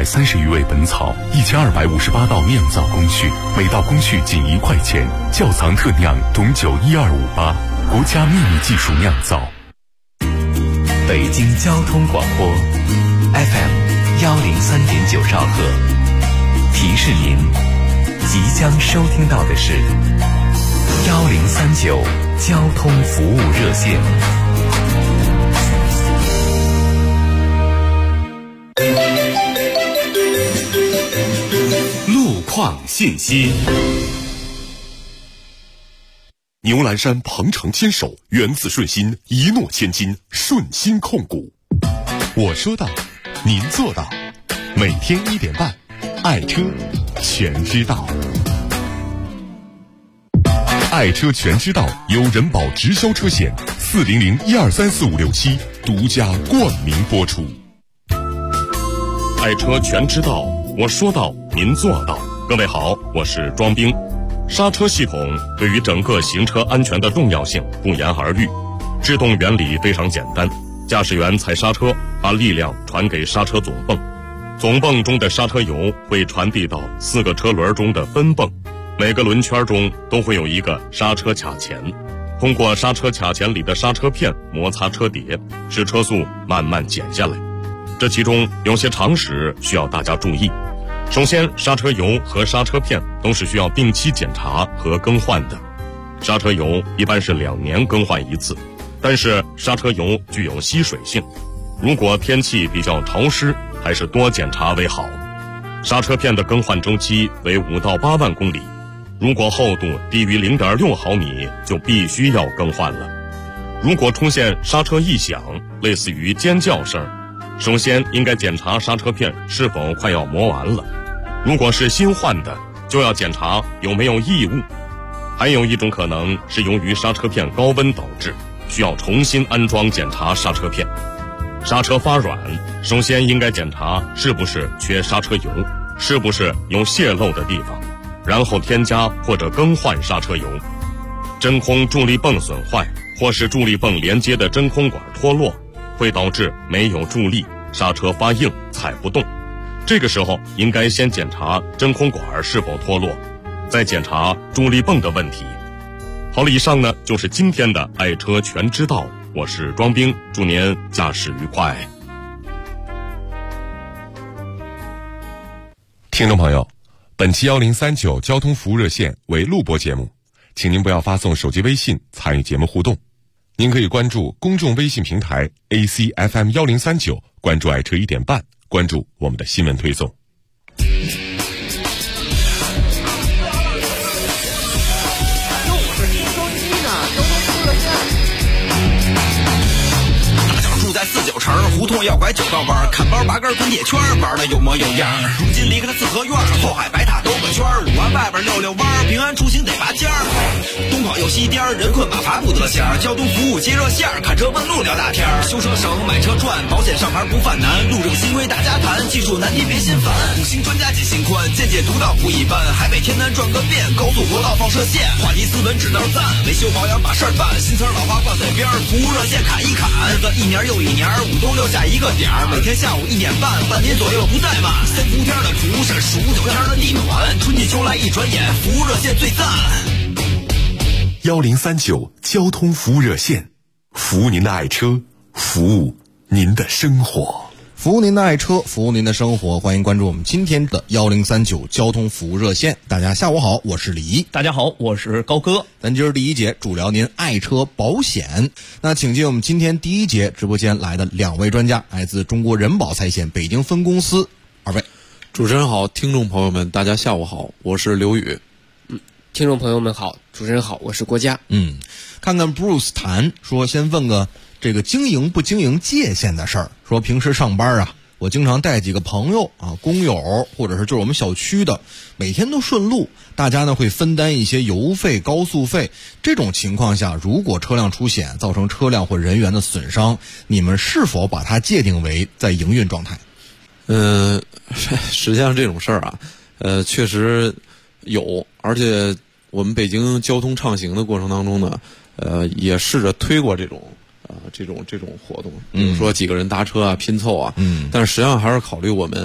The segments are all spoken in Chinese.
130余味本草，1258道酿造工序，每道工序仅1块钱。窖藏特酿董酒12588，国家秘密技术酿造。 北京交通广播 FM103.9兆赫，提示您即将收听到的是1039交通服务热线。 路况信息。牛栏山鹏程牵手，源自顺心，一诺千金，顺心控股。我说到，您做到。每天1点半，爱车全知道。爱车全知道由人保直销车险400123456独家冠名播出。爱车全知道，我说到，您做到。各位好，我是庄兵。刹车系统对于整个行车安全的重要性不言而喻。制动原理非常简单，驾驶员踩刹车，把力量传给刹车总泵，总泵中的刹车油会传递到4个车轮中的分泵，每个轮圈中都会有一个刹车卡钳，通过刹车卡钳里的刹车片摩擦车碟，使车速慢慢减下来。这其中有些常识需要大家注意。首先，刹车油和刹车片都是需要定期检查和更换的。刹车油一般是2年更换1次，但是刹车油具有吸水性，如果天气比较潮湿，还是多检查为好。刹车片的更换周期为5到8万公里，如果厚度低于 0.6 毫米，就必须要更换了。如果出现刹车异响，类似于尖叫声，首先应该检查刹车片是否快要磨完了，如果是新换的，就要检查有没有异物。还有一种可能是由于刹车片高温导致，需要重新安装检查刹车片。刹车发软，首先应该检查是不是缺刹车油，是不是有泄漏的地方，然后添加或者更换刹车油。真空助力泵损坏，或是助力泵连接的真空管脱落，会导致没有助力，刹车发硬，踩不动。这个时候应该先检查真空管是否脱落，再检查助力泵的问题。好了，以上呢就是今天的爱车全知道，我是庄兵，祝您驾驶愉快。 听众朋友，本期1039交通服务热线为录播节目，请您不要发送手机微信参与节目互动。您可以关注公众微信平台 ACFM1039，关注爱车1点半，关注我们的新闻推送。 在49城胡同要拐9道弯，看包8根滚铁圈，玩的有模有样。如今离开了四合院，后海白塔兜个圈，5环外边溜弯，平安出行得拔尖儿。东跑又西颠，人困马乏不得闲。交通服务接热线，看车问路聊大天。修车省，买车赚，保险上牌不犯难。路政新规大家谈，技术难题别心烦。5星专家解心宽，见解独到不一般。海北天南转个遍，高速国道放射线。话题斯文指道赞，维修保养把事儿办。新词老话挂嘴边，服务热线砍一砍。日子一年又一年，5都留下一个点儿，每天下午1点半，半年左右不怠慢。3伏天的厨师，数9天的地暖，春季秋来一转眼，服务热线最赞。 1039交通服务热线，服务您的爱车，服务您的生活。 服务您的爱车，服务您的生活，欢迎关注我们今天的1039交通服务热线。大家下午好，我是李一。 大家好，我是高哥。 咱今儿第一节主聊您爱车保险。那请进我们今天第一节直播间来的2位专家，来自中国人保财险北京分公司2位。 主持人好，听众朋友们大家下午好，我是刘宇。 听众朋友们好，主持人好，我是郭嘉。 看看 Bruce 谈说，先问个这个经营不经营界限的事儿。说平时上班啊，我经常带几个朋友啊，工友或者是就是我们小区的，每天都顺路，大家呢会分担一些油费、高速费。这种情况下，如果车辆出险造成车辆或人员的损伤，你们是否把它界定为在营运状态？ 实际上这种事儿啊，确实有，而且我们北京交通畅行的过程当中呢，也试着推过这种活动，比如说几个人搭车啊、拼凑啊，但是实际上还是考虑我们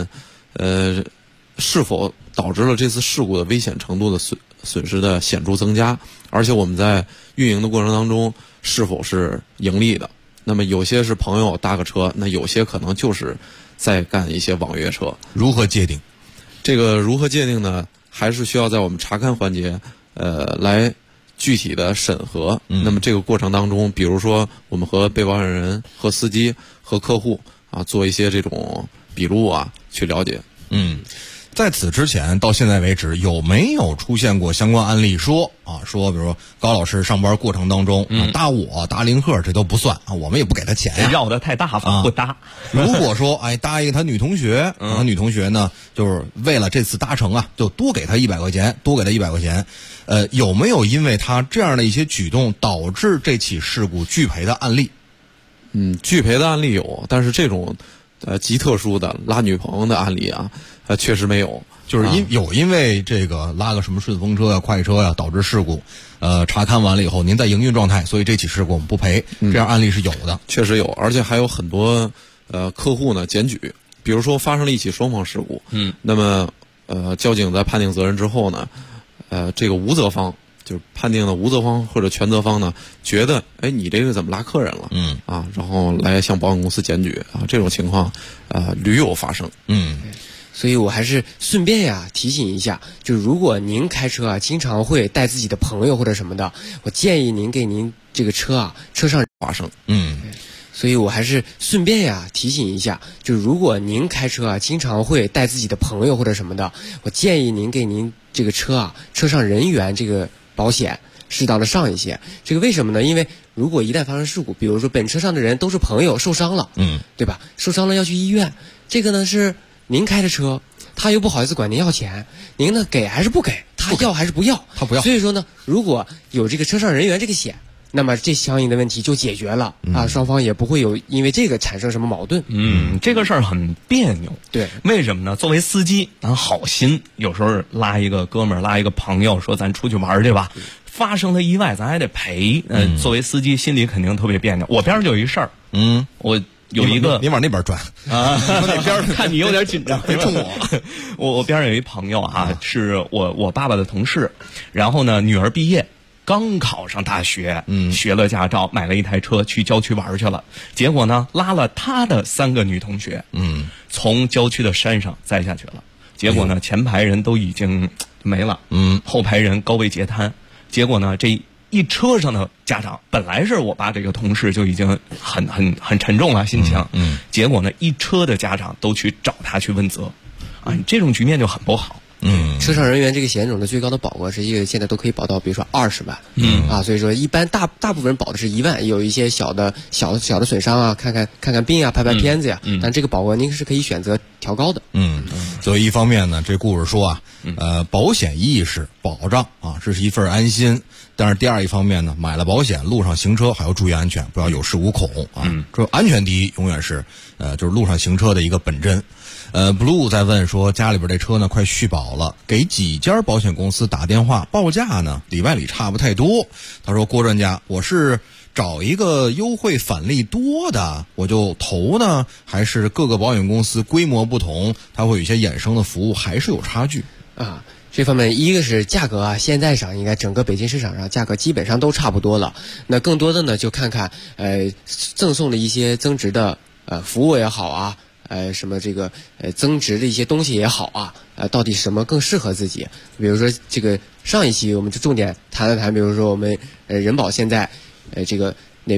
是否导致了这次事故的危险程度的损失的显著增加，而且我们在运营的过程当中是否是盈利的。那么有些是朋友搭个车，那有些可能就是在干一些网约车。 如何界定？ 这个如何界定呢？还是需要在我们查看环节来具体的审核。那么这个过程当中，比如说我们和被保险人、和司机、和客户啊做一些这种笔录啊，去了解。 在此之前到现在为止，有没有出现过相关案例说比如说高老师上班过程当中搭林鹤这都不算啊，我们也不给他钱呀， 绕得太大方不搭。 如果说搭一个他女同学，女同学呢就是为了这次搭乘就多给他100块钱，有没有因为他这样的一些举动导致这起事故拒赔的案例？ 拒赔的案例有，但是这种极特殊的拉女朋友的案例啊，确实没有。 就是因为这个拉个什么顺风车快车导致事故，查看完了以后您在营运状态，所以这起事故我们不赔，这样案例是有的， 确实有，而且还有很多客户呢检举，比如说发生了一起双方事故，那么交警在判定责任之后呢，这个无责方就是判定的无责方或者全责方呢，觉得你这个怎么拉客人了，然后来向保险公司检举啊，这种情况屡有发生。 所以我还是顺便提醒一下，就如果您开车经常会带自己的朋友或者什么的，我建议您给您这个车上发生。 所以我还是顺便提醒一下，就如果您开车经常会带自己的朋友或者什么的，我建议您给您这个车上人员这个保险适当的上一些。这个为什么呢？因为如果一旦发生事故，比如说本车上的人都是朋友受伤了，对吧？受伤了要去医院，这个呢是您开的车，他又不好意思管您要钱，您呢给还是不给？他要还是不要？ 他不要。 所以说呢，如果有这个车上人员这个险，那么这相应的问题就解决了双方也不会有因为这个产生什么矛盾。 这个事儿很别扭。 对， 为什么呢？作为司机，咱好心，有时候拉一个哥们儿，拉一个朋友，说咱出去玩去吧，发生了意外，咱还得赔。作为司机，心里肯定特别别扭。我边上就有一事儿，我有一个， 你往那边转啊，那边看你有点紧张， 别冲我。 我边上有一朋友是我爸爸的同事，然后呢，女儿毕业。刚考上大学，学了驾照，买了一台车去郊区玩去了。结果呢，拉了他的3个女同学，从郊区的山上栽下去了。结果呢，前排人都已经没了，后排人高位截瘫。结果呢，这一车上的家长，本来是我爸这个同事就已经很沉重了心情，结果呢，一车的家长都去找他去问责，这种局面就很不好。 车上人员这个险种的最高的保额是现在都可以保到，比如说20万，所以说一般大部分人保的是1万，有一些小的损伤看看病拍片子但这个保额您是可以选择调高的。 所以一方面呢，这故事说保险意识保障这是一份安心，但是第二一方面呢，买了保险，路上行车还要注意安全，不要有恃无恐这安全第一，永远是就是路上行车的一个本真。Blue 在问说，家里边这车呢快续保了，给几家保险公司打电话报价呢，里外里差不太多。他说，郭专家，我是找一个优惠返利多的我就投呢，还是各个保险公司规模不同，它会有一些衍生的服务还是有差距这方面一个是价格现在上应该整个北京市场上价格基本上都差不多了，那更多的呢就看看赠送的一些增值的服务也好什么这个增值的一些东西也好到底什么更适合自己。比如说这个上一期我们就重点谈了谈，比如说我们人保现在这个那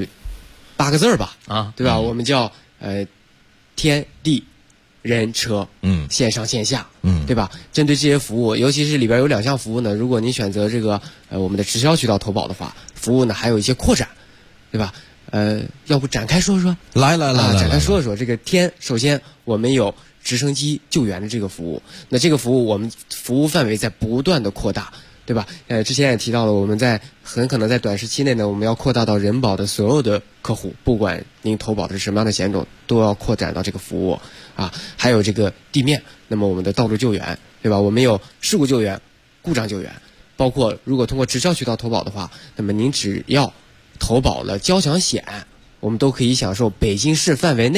8个字吧对吧？我们叫天地人车线上线下对吧？针对这些服务，尤其是里边有2项服务呢，如果您选择这个我们的直销渠道投保的话，服务呢还有一些扩展对吧？要不展开说说？ 来， 展开说说这个首先我们有直升机救援的这个服务，那这个服务我们服务范围在不断的扩大，对吧？之前也提到了，我们很可能在短时期内呢，我们要扩大到人保的所有的客户，不管您投保的是什么样的险种，都要扩展到这个服务还有这个地面，那么我们的道路救援，对吧？我们有事故救援、故障救援，包括如果通过直销渠道投保的话，那么您只要投保了交强险，我们都可以享受北京市范围内的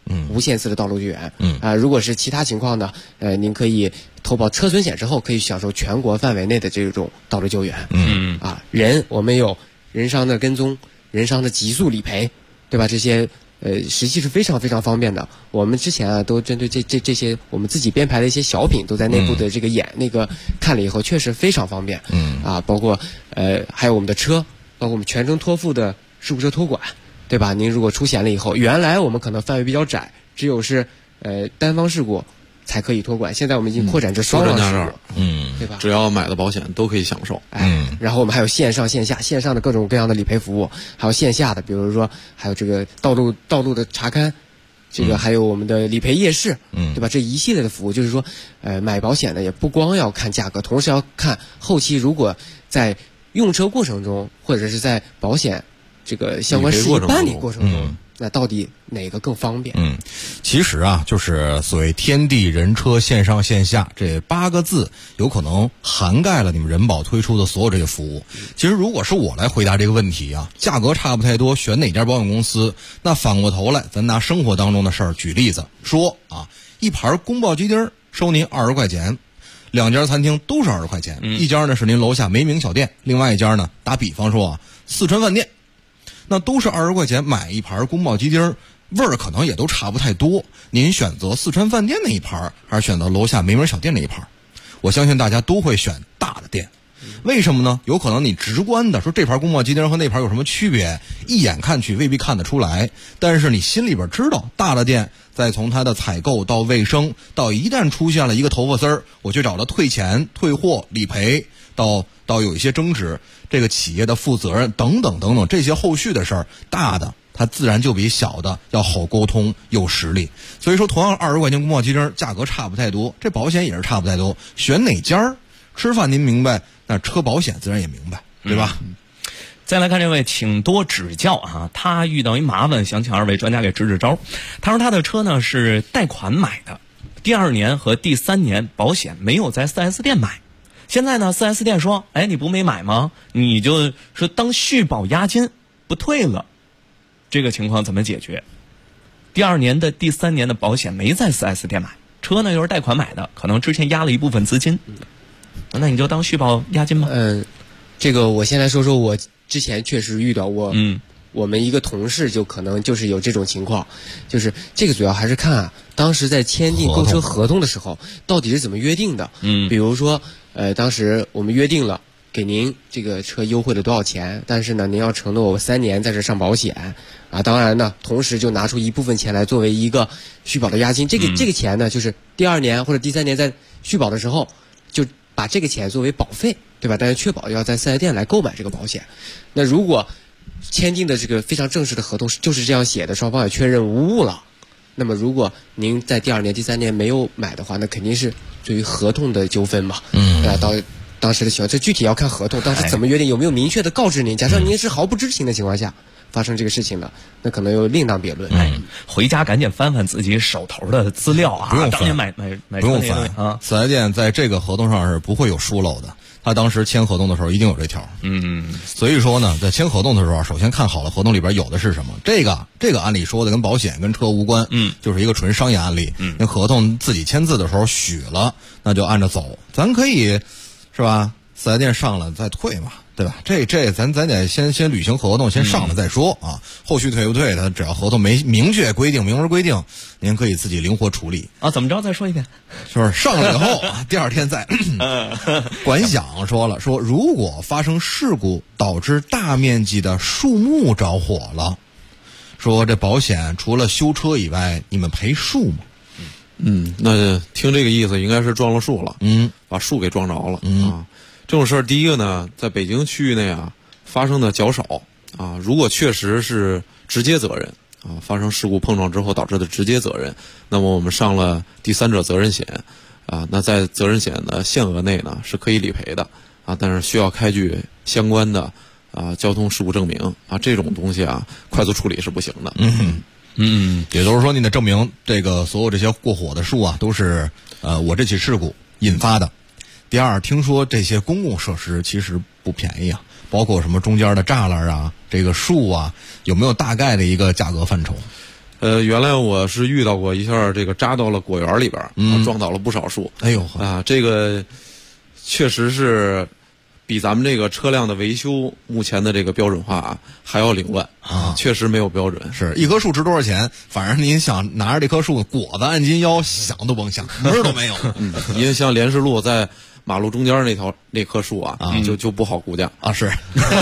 无限次的道路救援。如果是其他情况呢，您可以投保车损险之后，可以享受全国范围内的这种道路救援。我们有人伤的跟踪、人伤的急速理赔，对吧？这些实际是非常非常方便的。我们之前啊都针对这些我们自己编排的一些小品，都在内部的这个那个看了以后，确实非常方便。包括还有我们的车，包括我们全程托付的事故车托管，对吧？您如果出险了以后，原来我们可能范围比较窄，只有是单方事故才可以托管，现在我们已经扩展至双方事故，对吧？ 只要买的保险都可以享受。 然后我们还有线上线下，线上的各种各样的理赔服务，还有线下的，比如说还有这个道路的查勘，这个还有我们的理赔夜市，对吧？这一系列的服务，就是说，买保险呢也不光要看价格，同时要看后期如果在用车过程中，或者是在保险这个相关事宜办理过程中，那到底哪个更方便？ 其实啊，就是所谓天地人车线上线下这8个字，有可能涵盖了你们人保推出的所有这些服务。其实如果是我来回答这个问题啊，价格差不太多，选哪家保险公司？那反过头来，咱拿生活当中的事儿举例子说啊，一盘宫保鸡丁收您20块钱，2家餐厅都是20块钱，一家呢是您楼下梅名小店，另外一家呢，打比方说啊，四川饭店。那都是20块钱买一盘宫保鸡丁，味儿可能也都差不太多。您选择四川饭店那一盘，还是选择楼下梅名小店那一盘？我相信大家都会选大的店。为什么呢？有可能你直观的说这盘宫保鸡丁和那盘有什么区别，一眼看去未必看得出来，但是你心里边知道，大的店再从它的采购到卫生，到一旦出现了一个头发丝儿，我去找他退钱、退货、理赔，到有一些争执，这个企业的负责任等等等等这些后续的事儿，大的它自然就比小的要好沟通有实力。所以说同样20块钱宫保鸡丁价格差不太多，这保险也是差不太多，选哪家吃饭您明白，那车保险自然也明白，对吧？ 再来看这位，请多指教啊！他遇到一麻烦，想请2位专家给支招。他说他的车呢是贷款买的，第2年和第3年保险没有在 4S 店买。现在呢 4S 店说，你不没买吗？你就说当续保押金不退了，这个情况怎么解决？第2年的第3年的保险没在 4S 店买，车呢又是贷款买的，可能之前压了一部分资金，那你就当续保押金吗？ 这个我先来说说我之前确实遇到过，我们一个同事就可能就是有这种情况，就是这个主要还是看当时在签订购车合同的时候到底是怎么约定的。比如说当时我们约定了给您这个车优惠了多少钱，但是呢您要承诺我3年在这上保险啊，当然呢同时就拿出一部分钱来作为一个续保的押金，这个钱呢就是第2年或者第3年在续保的时候就把这个钱作为保费，对吧？但是确保要在4S店来购买这个保险。那如果签订的这个非常正式的合同就是这样写的，双方也确认无误了，那么如果您在第2年、第3年没有买的话，那肯定是对于合同的纠纷嘛。到当时的情况，这具体要看合同当时怎么约定，有没有明确的告知您。假设您是毫不知情的情况下发生这个事情的，那可能又另当别论。 回家赶紧翻翻自己手头的资料啊！ 不用翻， 当年买不用翻啊！4S店在这个合同上是不会有疏漏的。他当时签合同的时候一定有这条。所以说呢，在签合同的时候，首先看好了合同里边有的是什么。这个案例说的跟保险跟车无关，就是一个纯商业案例。那合同自己签字的时候许了，那就按着走。咱可以是吧？4S店上了再退嘛，对吧？这咱得先履行合同，先上了再说啊。后续退不退的，只要合同没明确规定、明文规定，您可以自己灵活处理啊。怎么着？再说一遍， 就是上了以后第2天再。管享说如果发生事故导致大面积的树木着火了，说这保险除了修车以外，你们赔树吗？ 那听这个意思应该是撞了树了，把树给撞着了啊。这种事儿，第一个呢，在北京区域内发生的较少啊。如果确实是直接责任啊，发生事故碰撞之后导致的直接责任，那么我们上了第三者责任险啊，那在责任险的限额内呢是可以理赔的啊，但是需要开具相关的交通事故证明啊，这种东西快速处理是不行的。 也就是说，你得证明这个所有这些过火的树都是我这起事故引发的。第二，听说这些公共设施其实不便宜包括什么中间的栅栏这个树有没有大概的一个价格范畴？ 原来我是遇到过一下，这个扎到了果园里边，撞倒了不少树。 哎呦啊，这个确实是比咱们这个车辆的维修目前的这个标准化啊还要凌乱啊，确实没有标准。 是一棵树值多少钱？反正您想拿着这棵树果子按斤腰，想都甭想，门儿都没有。 因为像莲石路在马路中间那棵树啊，就不好估价啊。是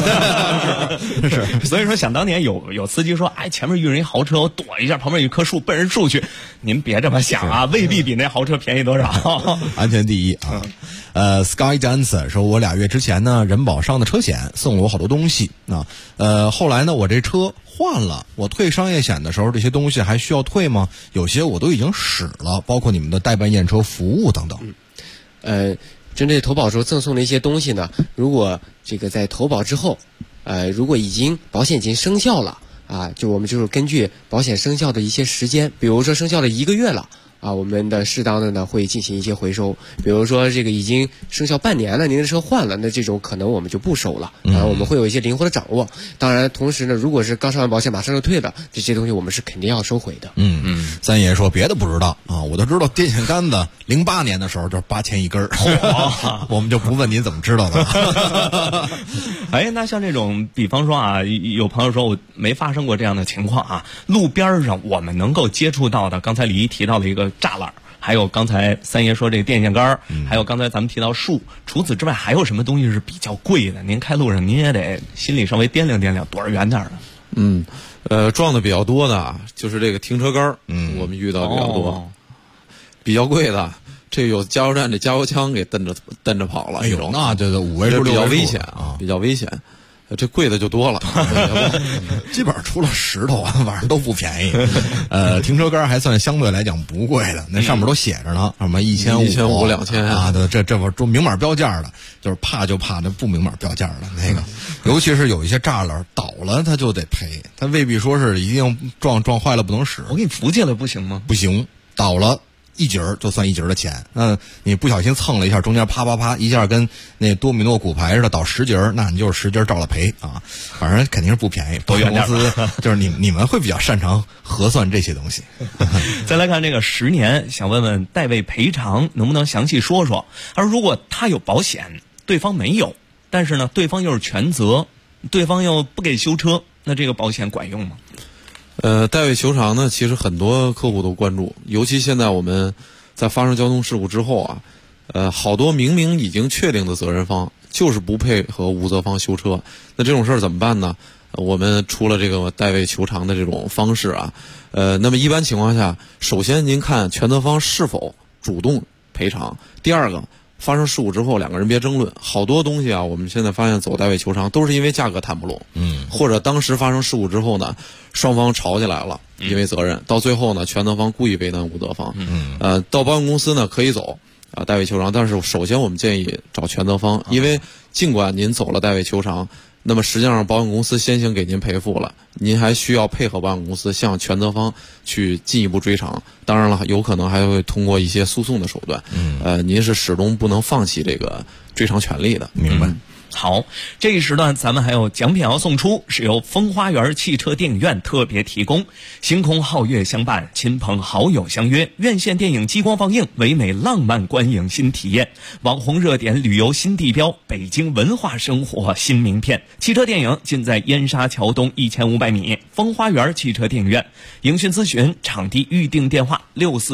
是，所以说想当年有司机说，哎，前面遇人一豪车，我躲一下，旁边有一棵树奔人树去。您别这么想啊，未必比那豪车便宜多少。 安全第一啊。Sky Dancer 说，我2月之前呢，人保上的车险送了我好多东西啊。后来呢，我这车换了，我退商业险的时候，这些东西还需要退吗？有些我都已经使了，包括你们的代办验车服务等等。 针对投保时候赠送的一些东西呢，如果这个在投保之后，如果保险已经生效了啊，我们就是根据保险生效的一些时间，比如说生效了1个月了啊，我们的适当的呢会进行一些回收。比如说这个已经生效半年了，您的车换了，那这种可能我们就不收了。我们会有一些灵活的掌握。当然，同时呢，如果是刚上完保险马上就退的这些东西，我们是肯定要收回的。 三爷说别的不知道啊，我都知道电线杆子08年的时候就是8000一根我们就不问您怎么知道的。 哎，那像这种，比方说啊，有朋友说我没发生过这样的情况啊，路边上我们能够接触到的，刚才李一提到的一个栅栏，还有刚才三爷说这个电线杆，还有刚才咱们提到树，除此之外还有什么东西是比较贵的？您开路上您也得心里稍微掂量掂量，躲着远点的。 撞的比较多的就是这个停车杆，我们遇到比较多，比较贵的。这有加油站这加油枪给蹬着跑了， 哎呦，那这5位数比较危险啊，比较危险。这贵的就多了， 基本上除了石头啊，反正都不便宜。停车杆还算相对来讲不贵的，那上面都写着呢，什么1500、 2000 啊，这会儿都明码标价的，就是怕就怕那不明码标价的那个。尤其是有一些栅栏倒了，他就得赔，他未必说是一定撞坏了不能使。 我给你扶起来不行吗？ 不行，倒了。1节就算1节的钱，那你不小心蹭了一下，中间啪啪啪一下跟那多米诺骨牌似的倒10节，那你就是10节照了赔啊！反正肯定是不便宜。保险公司就是你们会比较擅长核算这些东西。 再来看这个10年，想问问代位赔偿能不能详细说说？而如果他有保险，对方没有，但是呢对方又是全责，对方又不给修车，那这个保险管用吗？ 代位求偿呢，其实很多客户都关注，尤其现在我们在发生交通事故之后啊，好多明明已经确定的责任方就是不配合无责方修车，那这种事儿怎么办呢？我们出了这个代位求偿的这种方式啊，那么一般情况下，首先您看全责方是否主动赔偿，第二个。发生事故之后，两个人别争论。好多东西啊，我们现在发现走代位求偿都是因为价格谈不拢，或者当时发生事故之后呢，双方吵起来了，因为责任，到最后呢，全责方故意为难无责方。到保险公司呢可以走代位求偿，但是首先我们建议找全责方，因为尽管您走了代位求偿。那么实际上，保险公司先行给您赔付了，您还需要配合保险公司向全责方去进一步追偿。当然了，有可能还会通过一些诉讼的手段。您是始终不能放弃这个追偿权利的。 明白。 好，这一时段咱们还有奖品要送出，是由风花园汽车电影院特别提供。星空皓月相伴，亲朋好友相约，院线电影激光放映，唯美浪漫观影新体验，网红热点旅游新地标，北京文化生活新名片。汽车电影尽在燕莎桥东1500米风花园汽车电影院。影讯咨询场地预订电话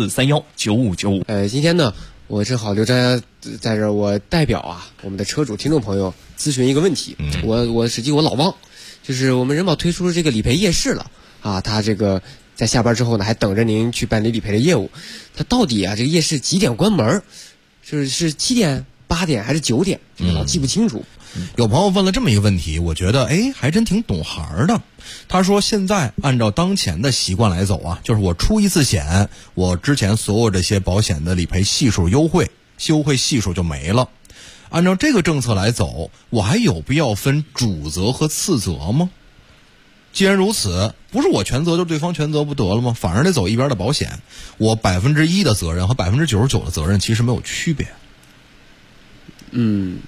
64319595。 今天呢，我正好刘专家在这儿，我代表我们的车主听众朋友咨询一个问题。实际我老忘，就是我们人保推出这个理赔夜市了啊，他这个在下班之后呢，还等着您去办理理赔的业务。他到底这个夜市几点关门？是7点、8点还是9点？老记不清楚。 有朋友问了这么一个问题，我觉得还真挺懂行的。他说现在按照当前的习惯来走就是我出一次险，我之前所有这些保险的理赔系数优惠系数就没了。按照这个政策来走，我还有必要分主责和次责吗？既然如此，不是我全责就对方全责不得了吗？反而得走一边的保险，我1%的责任和99%的责任其实没有区别。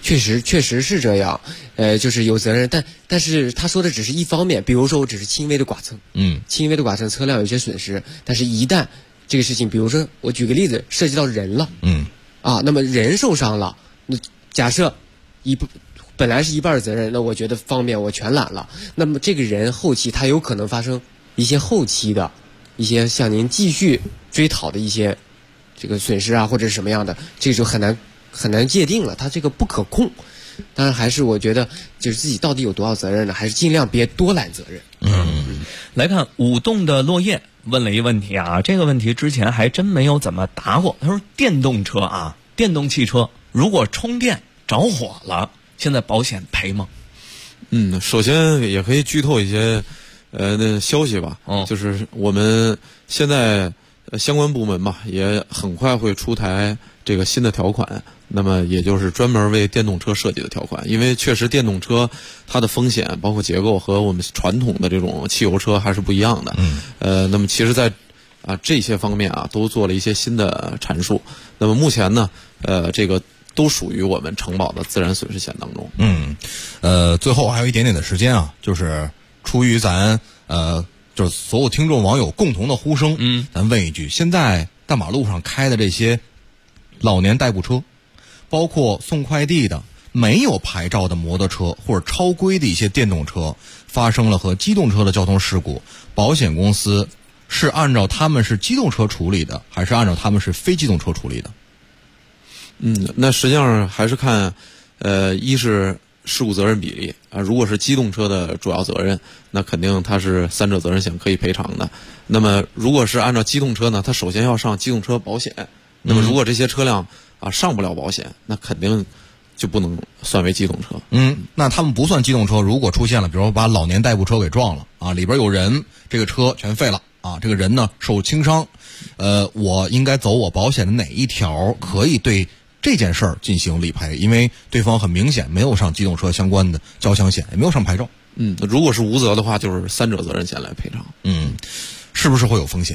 确实是这样，就是有责任，但是他说的只是一方面，比如说我只是轻微的剐蹭，轻微的剐蹭车辆有些损失，但是一旦这个事情，比如说我举个例子，涉及到人了，那么人受伤了，那假设本来是一半责任，那我觉得方面我全揽了，那么这个人后期他有可能发生一些后期的一些向您继续追讨的一些这个损失啊，或者是什么样的，这就很难界定了，他这个不可控。当然还是我觉得就是自己到底有多少责任呢，还是尽量别多揽责任。 来看舞动的落叶问了一个问题啊，这个问题之前还真没有怎么答过。他说电动车啊，电动汽车如果充电着火了，现在保险赔吗？ 首先也可以剧透一些那消息吧，就是我们现在相关部门吧也很快会出台这个新的条款，那么也就是专门为电动车设计的条款，因为确实电动车它的风险包括结构和我们传统的这种汽油车还是不一样的。那么其实在这些方面都做了一些新的阐述。那么目前呢这个都属于我们承保的自然损失险当中。 最后还有一点点的时间啊，就是出于咱就是所有听众网友共同的呼声，咱问一句，现在大马路上开的这些老年代步车，包括送快递的没有牌照的摩托车或者超规的一些电动车，发生了和机动车的交通事故，保险公司是按照他们是机动车处理的，还是按照他们是非机动车处理的？ 那实际上还是看一是事故责任比例如果是机动车的主要责任，那肯定它是三者责任险可以赔偿的。那么如果是按照机动车呢，它首先要上机动车保险，那么如果这些车辆上不了保险，那肯定就不能算为机动车。 那他们不算机动车，如果出现了比如说把老年代步车给撞了里边有人，这个车全废了这个人呢受轻伤，我应该走我保险的哪一条可以对这件事儿进行理赔？因为对方很明显没有上机动车相关的交强险，也没有上牌照。 如果是无责的话，就是三者责任险来赔偿。 是不是会有风险？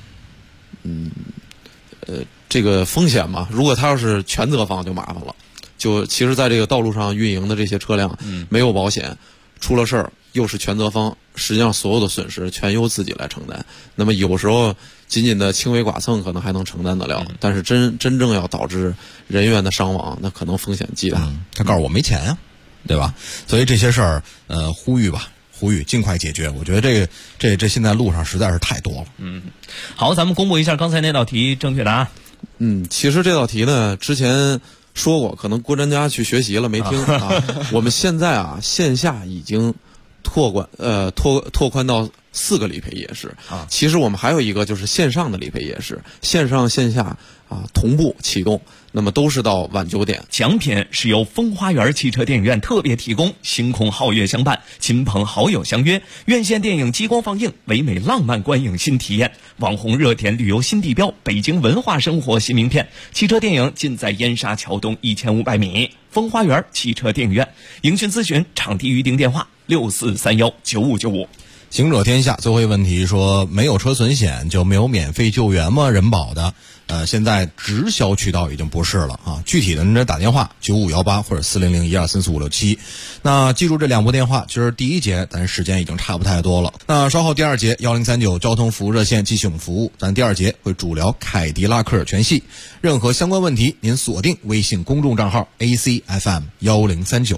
这个风险嘛，如果他要是全责方就麻烦了。就其实在这个道路上运营的这些车辆，没有保险，出了事儿又是全责方，实际上所有的损失全由自己来承担。那么有时候仅仅的轻微剐蹭可能还能承担得了，但是真正要导致人员的伤亡，那可能风险极大。 他告诉我没钱呀，对吧？所以这些事儿，呼吁尽快解决。我觉得这现在路上实在是太多了。 好，咱们公布一下刚才那道题正确答案。 其实这道题呢，之前说过，可能郭专家去学习了没听我们现在线下已经拓宽到4个理赔夜市其实我们还有一个就是线上的理赔夜市，线上线下同步启动，那么都是到晚9点。 奖品是由风花园汽车电影院特别提供，星空皓月相伴，亲朋好友相约，院线电影激光放映，唯美浪漫观影新体验，网红热点旅游新地标，北京文化生活新名片。汽车电影尽在燕莎桥东1500米风花园汽车电影院。营讯咨询场地预订电话64319595。 行者天下最后一个问题说，没有车损险就没有免费救援吗？人保的现在直销渠道已经不是了具体的您打电话9518或者40012345567。那记住这2部电话，今儿第一节咱时间已经差不太多了，那稍后第2节1039交通服务热线继续我们服务，咱第2节会主聊凯迪拉克全系。任何相关问题您锁定微信公众账号 ACFM1039。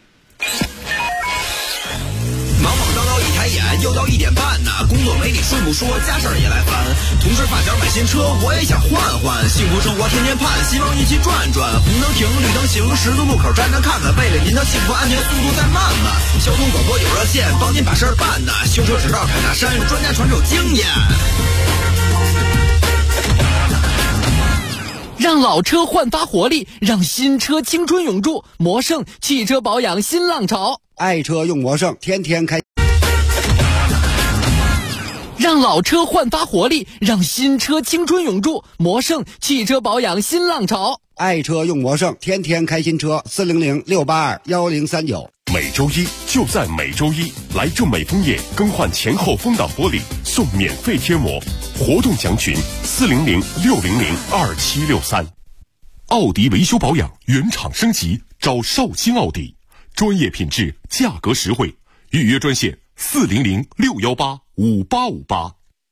又到1点半呢，工作没你顺不说，家事儿也来烦。同事发小买新车，我也想换换。幸福生活天天盼，希望一起转转。红灯停，绿灯行，十字路口站站看看，为了您的幸福安全，速度再慢慢。交通广播有热线，帮您把事儿办呢。修车指导开大山，专家传授经验。 让老车焕发活力，让新车青春永驻。魔胜汽车保养新浪潮， 爱车用魔胜，天天开。 让老车焕发活力，让新车青春永驻。魔胜汽车保养新浪潮， 爱车用魔胜，天天开新车。400-682-1039。 每周一就在每周一，来正美枫叶更换前后风挡玻璃，送免费贴膜。活动详询400-600-2763。奥迪维修保养原厂升级。 找绍兴奥迪，专业品质，价格实惠，预约专线400-618-5858。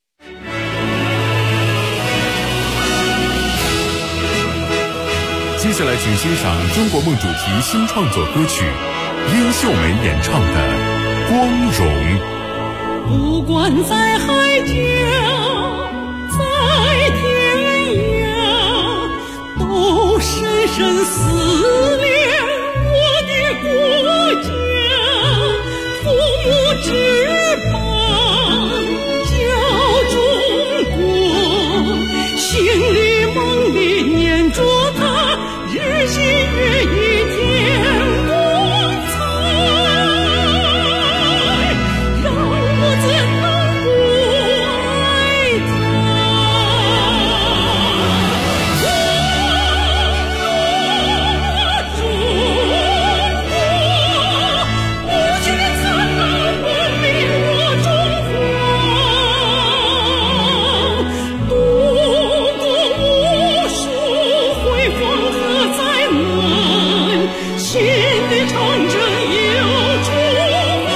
接下来请欣赏中国梦主题新创作歌曲殷秀梅演唱的《光荣》。 不管在海角，在天涯，都深深思念我的国家，父母之邦叫中国，心里梦里念着它，日新月异天光彩，让我怎能不爱它？中国，不惧灿烂文明我中华，度过无数辉煌和灾难，新的长征有出发。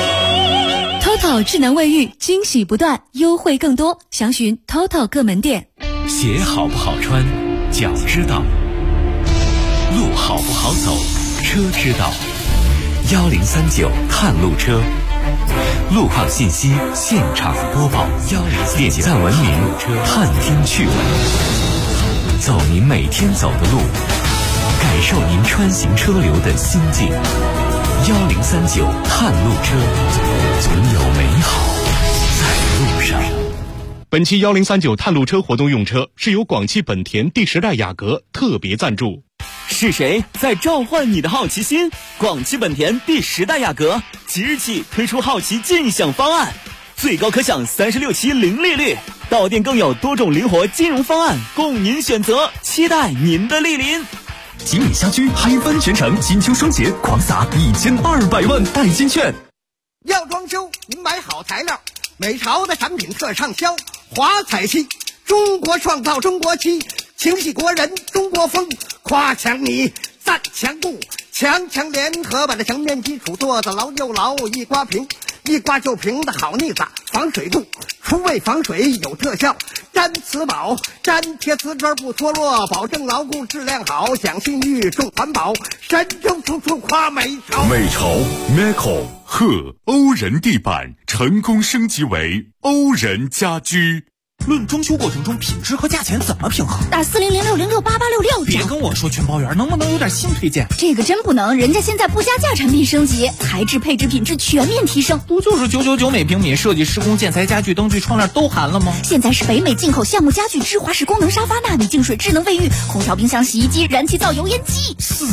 TOTO 智能卫浴，惊喜不断，优惠更多，详询 TOTO 各门店。 鞋好不好穿，脚知道；路好不好走，车知道。1039探路车，路况信息现场播报，点赞文明，探听趣闻，走您每天走的路，感受您穿行车流的心境。1039探路车，总有美好在路上。 本期1039探路车活动用车是由广汽本田第10代雅阁特别赞助。 是谁在召唤你的好奇心？广汽本田第10代雅阁即日起推出好奇尽享方案，最高可享36期零利率，到店更有多种灵活金融方案供您选择，期待您的莅临。 吉米家居嗨翻全城，金秋双节狂撒1200万代金券。 要装修，您买好材料，美潮的产品特畅销，华彩漆，中国创造中国漆，情系国人中国风，夸墙你赞墙固，强强联合把这墙面基础做得牢又牢，一刮平，一刮就平的好腻子，防水度，除味防水有特效，粘瓷宝，粘贴瓷砖不脱落，保证牢固质量好，讲信誉重环保，神州处处夸美潮。 美潮 Meco 贺欧人地板成功升级为欧人家居。 论装修过程中品质和价钱怎么平衡？ 打4006068866。 别跟我说全包圆，能不能有点新推荐？ 这个真不能，人家现在不加价产品升级，材质配置品质全面提升。 不就是999每平米，设计施工建材家具灯具窗帘都含了吗？ 现在是北美进口项目家具芝华士功能沙发、纳米净水智能卫浴、空调冰箱洗衣机、燃气灶油烟机。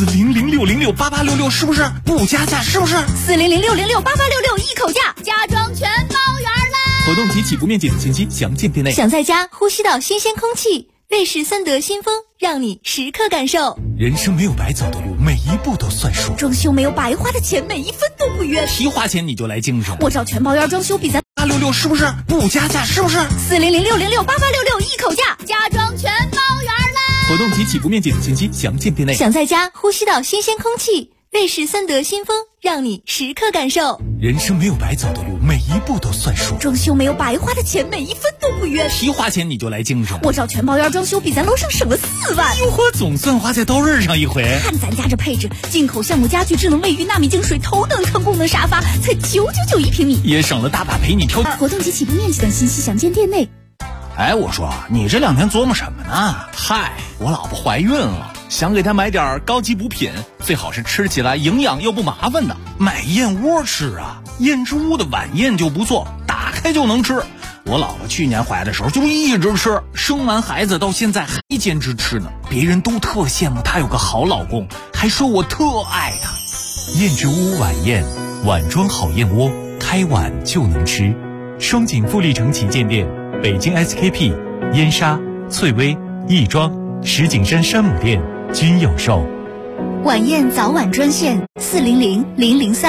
4006068866是不是不加价？是不是 4006068866一口价，家装全包圆啦！ 活动及起步面积等信息详见店内。 想在家呼吸到新鲜空气，瑞士3德新风让你时刻感受。 人生没有白走的路，每一步都算数。 装修没有白花的钱，每一分都不冤。 提花钱你就来精神， 我找全包圆装修比咱 866是不是不加价？是不是 4006068866一口价，家装全包圆啦！ 活动及起步面积等信息详见店内。 想在家呼吸到新鲜空气，瑞士3德新风让你时刻感受。 人生没有白走的路，每一步都算数。 装修没有白花的钱，每一分都不冤。 提花钱你就来精神， 我找全包圆装修比咱楼上省了4万。 哟呵，总算花在刀刃上一回。 看咱家这配置，进口项目家具智能卫浴、纳米净水、头等舱功能沙发，才999一平米， 也省了大把陪你挑。 活动及起步面积等信息详见店内。 哎，我说你这2天琢磨什么呢？嗨，我老婆怀孕了，想给她买点高级补品，最好是吃起来营养又不麻烦的。买燕窝吃啊，燕之屋的晚宴就不错，打开就能吃。我老婆去年怀的时候就一直吃，生完孩子到现在还坚持吃呢。别人都特羡慕她有个好老公，还说我特爱她。 燕之屋晚宴，碗装好燕窝，开碗就能吃。双井富力城旗舰店、北京 SKP、燕莎、翠微、亦庄、石景山山姆店均有售。 晚宴早晚专线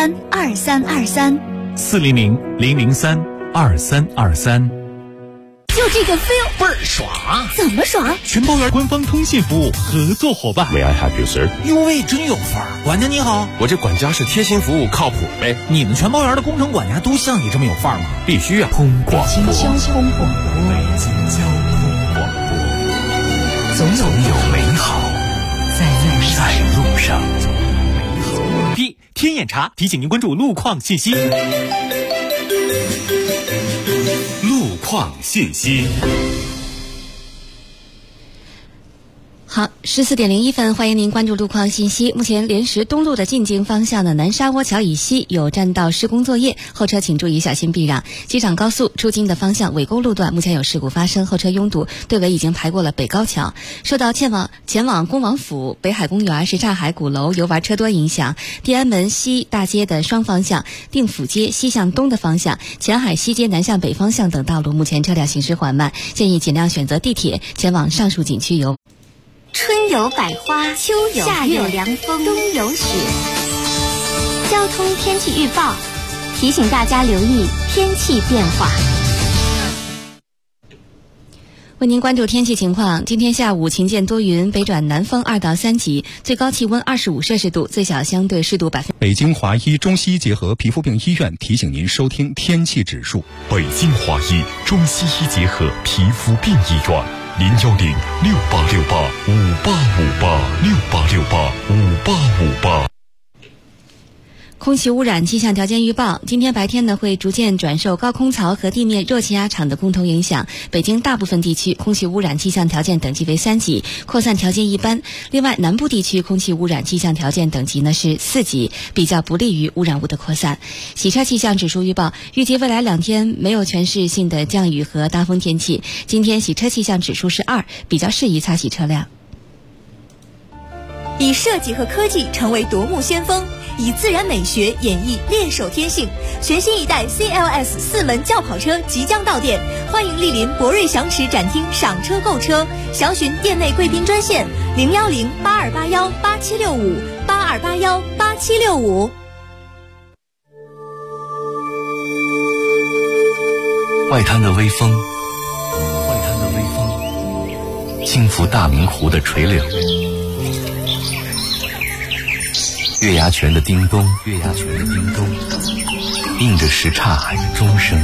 400-003-2323。 400-003-2323。 就这个 feel 倍儿爽。 怎么爽？ 全包圆官方通信服务合作伙伴。 May I help you, sir？ 哟喂，真有范儿！管家你好， 我这管家是贴心服务，靠谱呗。 你们全包圆的工程管家都像你这么有范儿吗？ 必须啊！通广播， 北京交通广播， 北京交通广播，总有美好在路上。 第一，天眼查提醒您关注路况信息。 路况信息。 好，14点01分，欢迎您关注路况信息。目前莲石东路的进京方向的南沙窝桥以西有占道施工作业，后车请注意小心避让。机场高速出京的方向尾沟路段目前有事故发生，后车拥堵，队尾已经排过了北高桥。受到前往恭王府、北海公园、什刹海鼓楼游玩车多影响，地安门西大街的双方向、定府街西向东的方向、前海西街南向北方向等道路目前车辆行驶缓慢，建议尽量选择地铁前往上述景区游。 春有百花，秋有夏有凉风，冬有雪。交通天气预报提醒大家留意天气变化。 为您关注天气情况，今天下午晴间多云，北转南风2到3级，最高气温25摄氏度，最小相对湿度%。 北京华医中西医结合皮肤病医院提醒您收听天气指数。 北京华医中西医结合皮肤病医院，0106868585858，668685858。 空气污染气象条件预报，今天白天呢会逐渐转受高空槽和地面热气压场的共同影响，北京大部分地区空气污染气象条件等级为3级，扩散条件一般。另外南部地区空气污染气象条件等级呢是4级，比较不利于污染物的扩散。洗车气象指数预报，预计未来2天没有全市性的降雨和大风天气，今天洗车气象指数是2，比较适宜擦洗车辆。 以设计和科技成为夺目先锋，以自然美学演绎猎手天性。全新一代 CLS 4门轿跑车即将到店，欢迎莅临博瑞祥驰展厅赏车购车，详询店内贵宾专线010-8281-8765，8281-8765。 外滩的微风，轻拂大明湖的垂柳，月牙泉的叮咚，映着什刹海的钟声，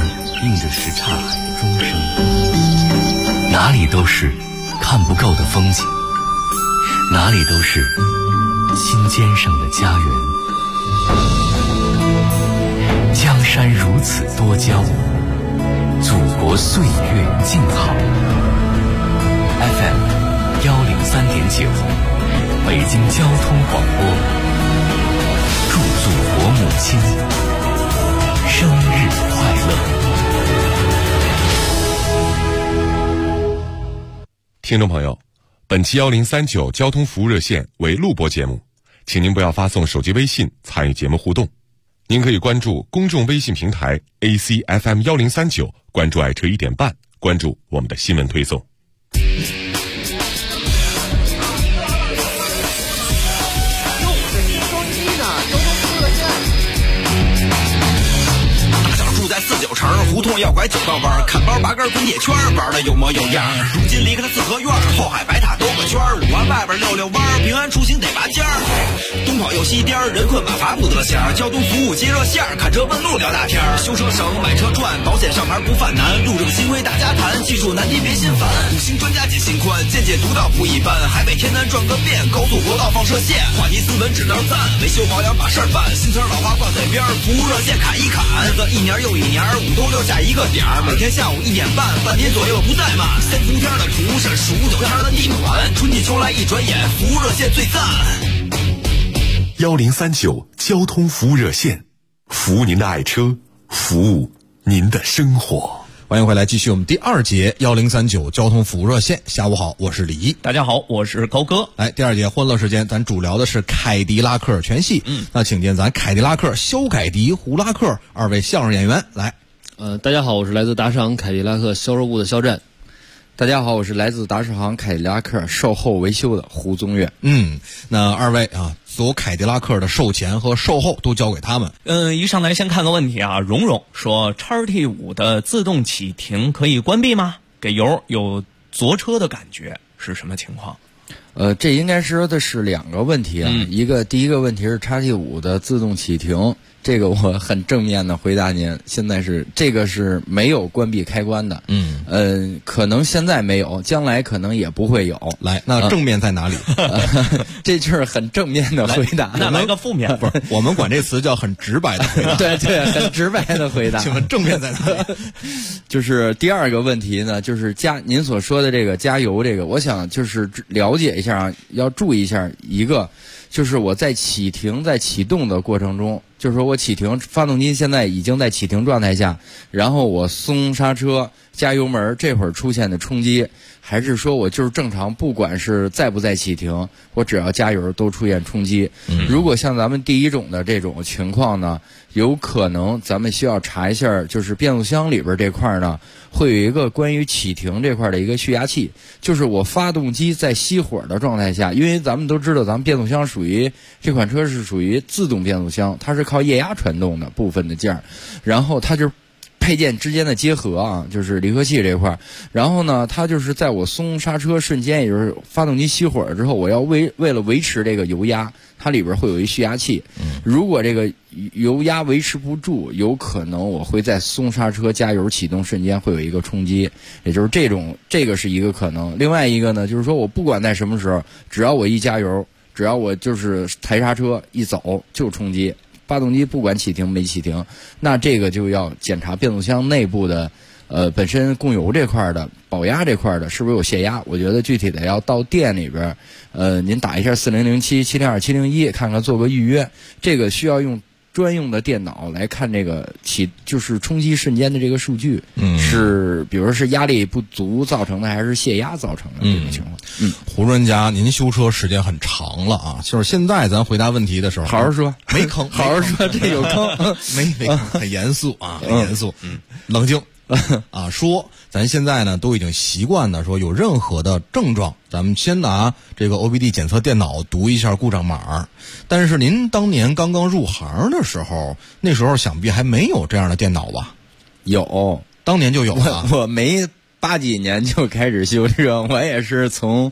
哪里都是看不够的风景，哪里都是心尖上的家园。江山如此多娇，祖国岁月静好。FM 103.9，北京交通广播，祝祖国母亲生日快乐。 听众朋友，本期1039交通服务热线为录播节目，请您不要发送手机微信参与节目互动。您可以关注公众微信平台 ACFM 1039，关注爱车1点半，关注我们的新闻推送。 49城胡同要拐9道弯，看包拔根滚铁圈，玩的有模有样。如今离开了四合院，后海白塔兜个圈，5环外边溜溜弯，平安出行得拔尖儿。东跑右西颠，人困马乏不得闲，交通服务接热线，看车问路聊大天，修车省买车赚，保险上牌不犯难，路政新规大家谈，技术难题别心烦。5星专家解心宽，见解独到不一般，海北天南转个遍，高速国道放射线，话题斯文只能赞，维修保养把事儿办，新车老花挂嘴边，服务热线砍一砍，日子一年又一年，5都6下一个点儿，每天下午1点半，半年左右不怠慢。3伏天的图是15天的地暖，春季秋来一转眼，服务热线最赞。 1039交通服务热线，服务您的爱车，服务您的生活。 欢迎回来，继续我们第2节1039交通服务热线。下午好，我是李一。 大家好，我是高哥。 来，第2节欢乐时间，咱主聊的是凯迪拉克全系。那请见咱凯迪拉克、肖凯迪、胡拉克2位相声演员来。 大家好，我是来自达士行凯迪拉克销售部的肖战。 大家好，我是来自达士行凯迪拉克售后维修的胡宗岳。 那2位啊，所有凯迪拉克的售前和售后都交给他们。 一上来先看个问题啊，蓉蓉说 XT5 的自动启停可以关闭吗？ 给油有着车的感觉，是什么情况？ 这应该说的是两个问题啊。第一个问题是XT5的自动启停，这个我很正面的回答您，现在是这个是没有关闭开关的。可能现在没有，将来可能也不会有。 来，那正面在哪里？ 这就是很正面的回答。 那来个负面， 不是，我们管这词叫很直白的回答。 对，很直白的回答。 请问正面在哪里？ 就是第二个问题呢，就是您所说的这个加油这个，我想就是了解一下啊，要注意一下一个，就是我在启动的过程中，就是说我启停，发动机现在已经在启停状态下，然后我松刹车加油门，这会儿出现的冲击，还是说我就是正常，不管是在不在启停，我只要加油都出现冲击。如果像咱们第一种的这种情况呢，有可能咱们需要查一下，就是变速箱里边这块呢，会有一个关于启停这块的一个蓄压器，就是我发动机在熄火的状态下，因为咱们都知道咱们变速箱这款车是属于自动变速箱，它是靠液压传动的部分的件儿，然后它就配件之间的结合啊，就是离合器这块，然后呢，它就是在我松刹车瞬间，也就是发动机熄火了之后，我要为了维持这个油压，它里边会有一蓄压器。如果这个油压维持不住，有可能我会在松刹车加油启动瞬间会有一个冲击，也就是这个是一个可能。另外一个呢，就是说我不管在什么时候，只要我一加油，只要我就是抬刹车一走就冲击。发动机不管启停没启停，那这个就要检查变速箱内部的本身供油这块的保压这块的是不是有泄压。我觉得具体的要到店里边您打一下4007-702-701看看做个预约，这个需要用专用的电脑来看这个就是冲击瞬间的这个数据，是比如是压力不足造成的还是泄压造成的这种情况。 胡专家，您修车时间很长了啊，就是现在咱回答问题的时候， 好好说， 没坑， 好好说，这有坑， 没坑，很严肃啊，很严肃，冷静啊。说咱现在呢都已经习惯的说有任何的症状，咱们先拿这个 OBD 检测电脑读一下故障码。但是您当年刚刚入行的时候，那时候想必还没有这样的电脑吧？ 有， 当年就有了。 我没80几年就开始修车，我也是从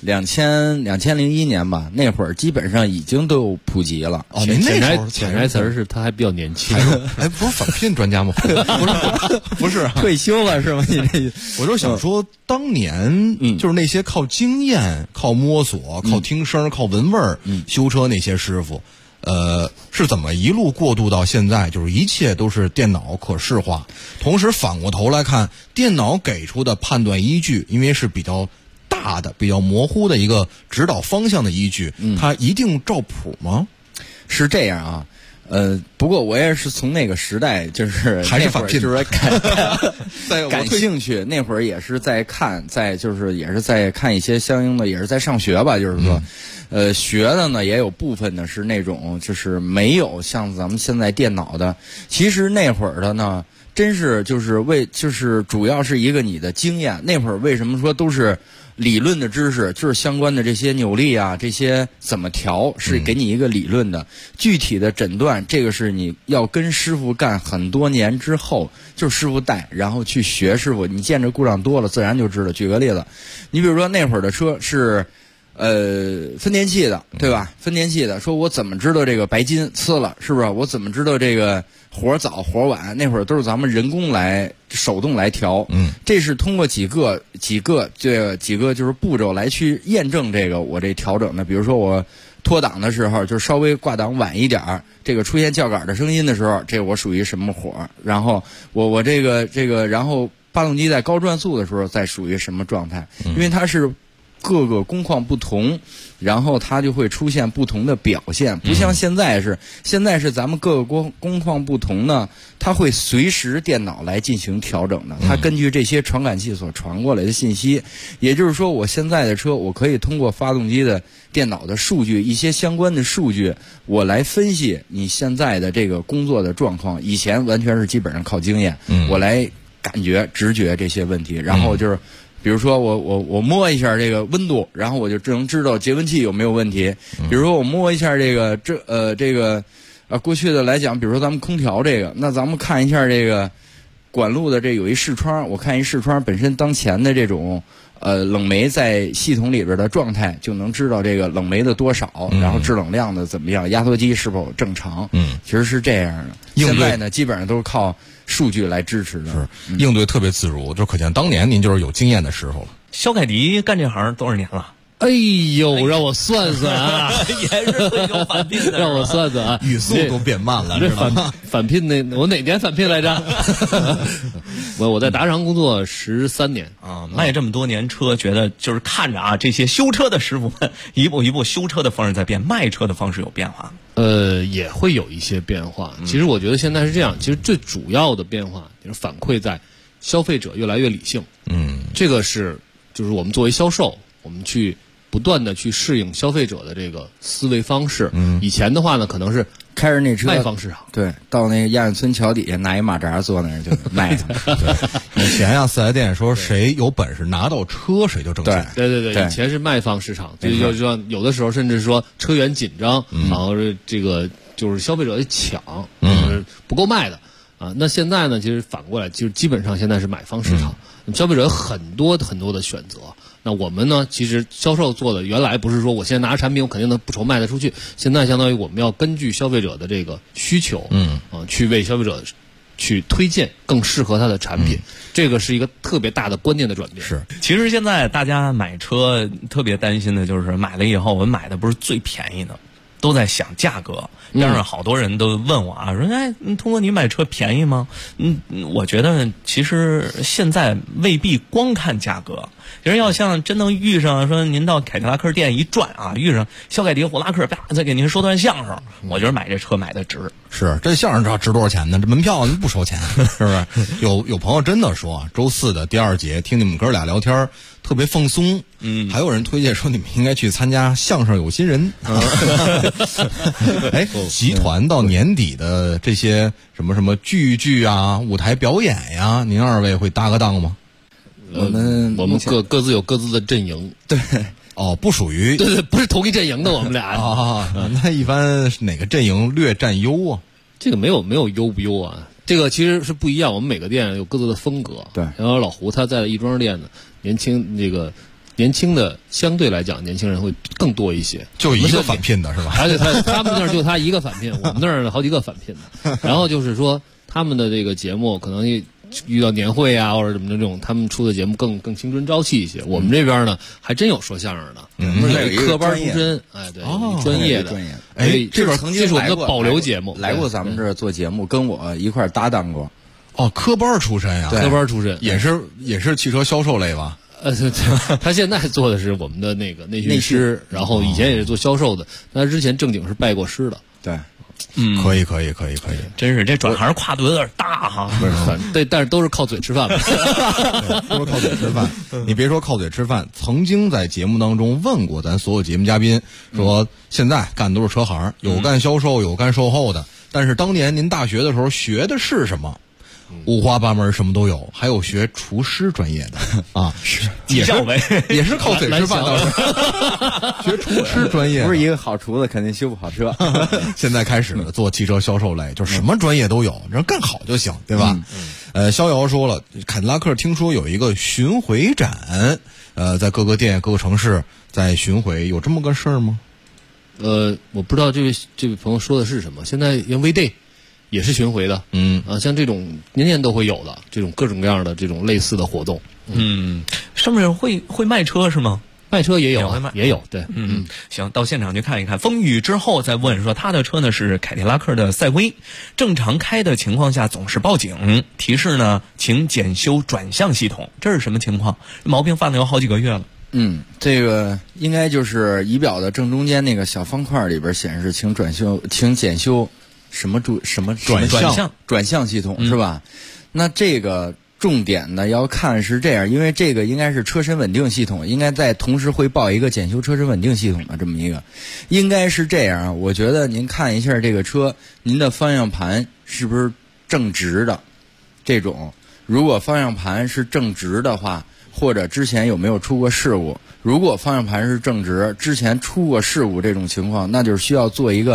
2001年吧，那会儿基本上已经都有普及了。 哦，您那时候潜台词是他还比较年轻。 哎，不是返聘专家吗？不是退休了是吗？你这我就想说，当年就是那些靠经验、靠摸索、靠听声、靠闻味儿修车那些师傅。是怎么一路过渡到现在，就是一切都是电脑可视化，同时反过头来看，电脑给出的判断依据，因为是比较大的、比较模糊的一个指导方向的依据，它一定照谱吗？ 是这样啊。不过我也是从那个时代，就是还是返聘， 就是感兴趣，那会儿也是在看，也是在看一些相应的，也是在上学吧，就是说。学的呢也有部分呢是那种就是没有像咱们现在电脑的，其实那会儿的呢，真是就是主要是一个你的经验。那会儿为什么说都是理论的知识，就是相关的这些扭力啊，这些怎么调是给你一个理论的，具体的诊断这个是你要跟师傅干很多年之后，就是师傅带，然后去学师傅，你见着故障多了自然就知道。举个例子，你比如说那会儿的车是分电器的，对吧？分电器的，说我怎么知道这个白金呲了，是不是？我怎么知道这个活早活晚？那会儿都是咱们人工手动来调，这是通过几个就是步骤来去验证这个我这调整的。比如说我脱档的时候，就稍微挂档晚一点，这个出现叫杆的声音的时候，这我属于什么火？然后我这个，然后发动机在高转速的时候，再属于什么状态？因为它是各个工况不同，然后它就会出现不同的表现，不像现在是咱们各个工况不同呢，它会随时电脑来进行调整的，它根据这些传感器所传过来的信息，也就是说我现在的车我可以通过发动机的电脑的数据，一些相关的数据，我来分析你现在的这个工作的状况。以前完全是基本上靠经验，我来感觉直觉这些问题，然后就是比如说我摸一下这个温度，然后我就能知道节温器有没有问题。比如说我摸一下这个过去的来讲，比如说咱们空调这个，那咱们看一下这个管路的这有一视窗，我看一视窗本身当前的这种冷媒在系统里边的状态，就能知道这个冷媒的多少，然后制冷量的怎么样，压缩机是否正常。其实是这样的。现在呢，基本上都是靠数据来支持的， 是应对特别自如，就可见当年您就是有经验的时候了。 肖凯迪干这行多少年了？ 哎呦，让我算算啊， 也是会有返聘的， 让我算算啊， 语速都变慢了， 这返聘我哪年返聘来着？我在达商工作13年啊，卖这么多年车，觉得就是看着啊，这些修车的师傅们一步一步修车的方式在变，卖车的方式有变化。 也会有一些变化。其实我觉得现在是这样，其实最主要的变化就是反馈在消费者越来越理性。这个就是我们作为销售，我们去不断的去适应消费者的这个思维方式。以前的话呢，可能是开着那车卖方市场， 对，到那个亚运村桥底下拿一马扎坐那儿就卖上。 以前啊，四 S 店说谁有本事拿到车谁就挣钱。 对，以前是卖方市场，就有的时候甚至说车源紧张，然后这个就是消费者得抢，不够卖的啊。那现在呢，其实反过来，就是基本上现在是买方市场，消费者有很多的选择。那我们呢，其实销售做的原来不是说我现在拿产品我肯定能不愁卖得出去，现在相当于我们要根据消费者的这个需求，去为消费者去推荐更适合他的产品，这个是一个特别大的观念的转变。 是， 其实现在大家买车特别担心的就是买了以后，我们买的不是最便宜的，都在想价格。边上好多人都问我啊，说通过你买车便宜吗？我觉得其实现在未必光看价格。其实要像真能遇上说您到凯迪拉克店一转啊，遇上肖凯迪虎拉克再给您说段相声，我觉得买这车买的值。 是，这相声知道值多少钱呢？这门票不收钱，是不是？有朋友真的说，周4的第2节听你们哥俩聊天特别放松。还有人推荐说你们应该去参加相声有新人。集团到年底的这些什么剧啊、舞台表演呀，您二位会搭个档吗？ 我们各自有各自的阵营。 对， 不属于对，不是同一阵营的，我们俩那一般是哪个阵营略占优啊？ 这个没有优不优啊，这个其实是不一样。我们每个店有各自的风格。 对， 然后老胡他在亦庄店呢，年轻的相对来讲，年轻人会更多一些。 就一个返聘的是吧？ 而且他们那儿就他一个返聘，我们那儿好几个返聘的。然后就是说他们的这个节目可能遇到年会啊或者什么的这种，他们出的节目更青春朝气一些。我们这边呢还真有说相声的，我们有一科班出身，对，专业的。 这边曾经这是我们的保留节目， 来过咱们这儿做节目，跟我一块搭档过。 科班出身呀， 科班出身也是汽车销售类吧？ 他现在做的是我们的那个内训师，然后以前也是做销售的，他之前正经是拜过师的。 对。 可以， 真是这转行跨度有点大哈。 对，但是都是靠嘴吃饭嘛， 都是靠嘴吃饭。你别说靠嘴吃饭，曾经在节目当中问过咱所有节目嘉宾，说现在干的都是车行，有干销售，有干售后的，但是当年您大学的时候学的是什么？五花八门，什么都有，还有学厨师专业的啊，也是靠嘴吃饭的，学厨师专业， 不是一个好厨子肯定修不好车。 现在开始做汽车销售类，就什么专业都有，你干好就行，对吧？逍遥说了，凯迪拉克听说有一个巡回展，在各个店、各个城市在巡回，有这么个事儿吗？ 我不知道这位朋友说的是什么。现在因为 Day 也是巡回的，像这种年年都会有的这种各种各样的这种类似的活动。 上面会卖车是吗？ 卖车也有，也有。对， 行，到现场去看一看。风雨之后再问说，他的车呢是凯迪拉克的赛威，正常开的情况下总是报警提示呢，请检修转向系统，这是什么情况？毛病犯了有好几个月了。 这个应该就是仪表的正中间那个小方块里边显示，请检修什么转向系统是吧？那这个重点呢要看是这样，因为这个应该是车身稳定系统，应该在同时会报一个检修车身稳定系统的这么一个，应该是这样啊。我觉得您看一下这个车，您的方向盘是不是正直的？这种如果方向盘是正直的话，或者之前有没有出过事故？如果方向盘是正直，之前出过事故这种情况，那就是需要做一个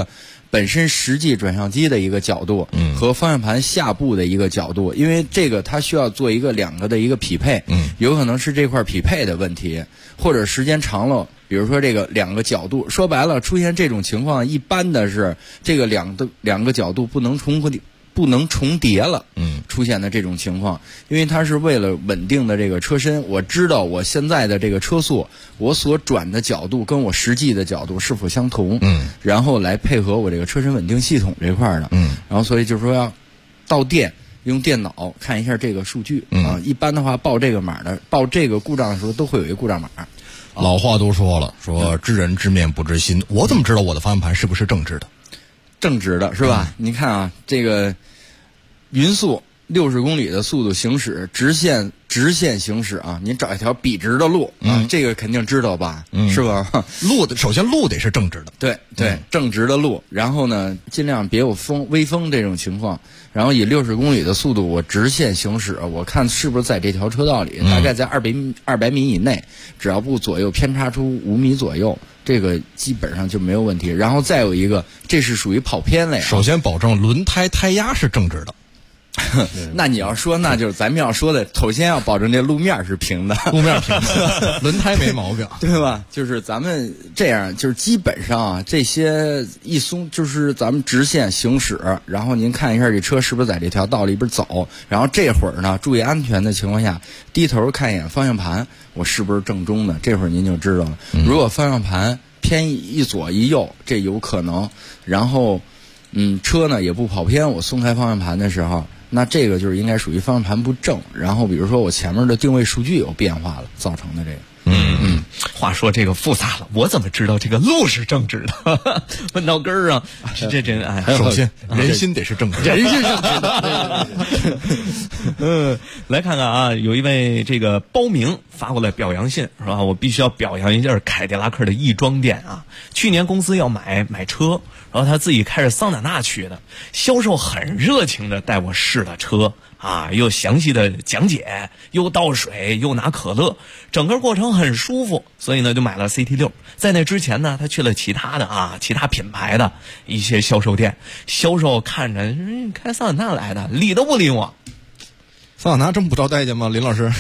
本身实际转向机的一个角度，和方向盘下部的一个角度，因为这个它需要做两个的一个匹配，有可能是这块匹配的问题，或者时间长了，比如说这个两个角度，说白了出现这种情况，一般的是这个两个角度不能重叠了，出现的这种情况，因为它是为了稳定的这个车身，我知道我现在的这个车速，我所转的角度跟我实际的角度是否相同，然后来配合我这个车身稳定系统这块的，然后所以就是说要到店用电脑看一下这个数据啊，一般的话报这个码的，报这个故障的时候都会有一个故障码。 老话都说了，说知人知面不知心，我怎么知道我的方向盘是不是正直的？ 正直的是吧？你看啊，这个匀速60公里的速度行驶，直线行驶啊，您找一条笔直的路啊，这个肯定知道吧？是吧？ 首先路得是正直的， 对，正直的路，然后呢，尽量别有微风这种情况，然后以60公里的速度我直线行驶，我看是不是在这条车道里，大概在200米以内，只要不左右偏差出5米左右。这个基本上就没有问题，然后再有一个，这是属于跑偏类。 首先保证轮胎胎压是正直的。 那你要说，那就是咱们要说的，首先要保证这路面是平的， 路面平的，轮胎没毛病， 对吧？就是咱们这样，就是基本上啊，这些一松，就是咱们直线行驶，然后您看一下这车是不是在这条道里边走，然后这会儿呢，注意安全的情况下，低头看一眼方向盘，我是不是正中的？这会儿您就知道了。如果方向盘偏一左一右，这有可能。然后，车呢也不跑偏，我松开方向盘的时候。那这个就是应该属于方向盘不正，然后比如说我前面的定位数据有变化了造成的这个。 话说这个复杂了，我怎么知道这个路是正直的？问到根儿啊，这真哎。 首先，人心得是正直， 人是正直的。来看看啊，有一位这个包明发过来表扬信，是吧？我必须要表扬一下凯迪拉克的亦庄店啊。去年公司要买车，然后他自己开着桑塔纳去的，销售很热情的带我试了车。啊，又详细的讲解，又倒水，又拿可乐，整个过程很舒服，所以呢就买了 CT6。在那之前呢，他去了其他品牌的一些销售店，销售看着开桑塔纳来的，理都不理我。 桑塔纳这么不招待见吗？林老师，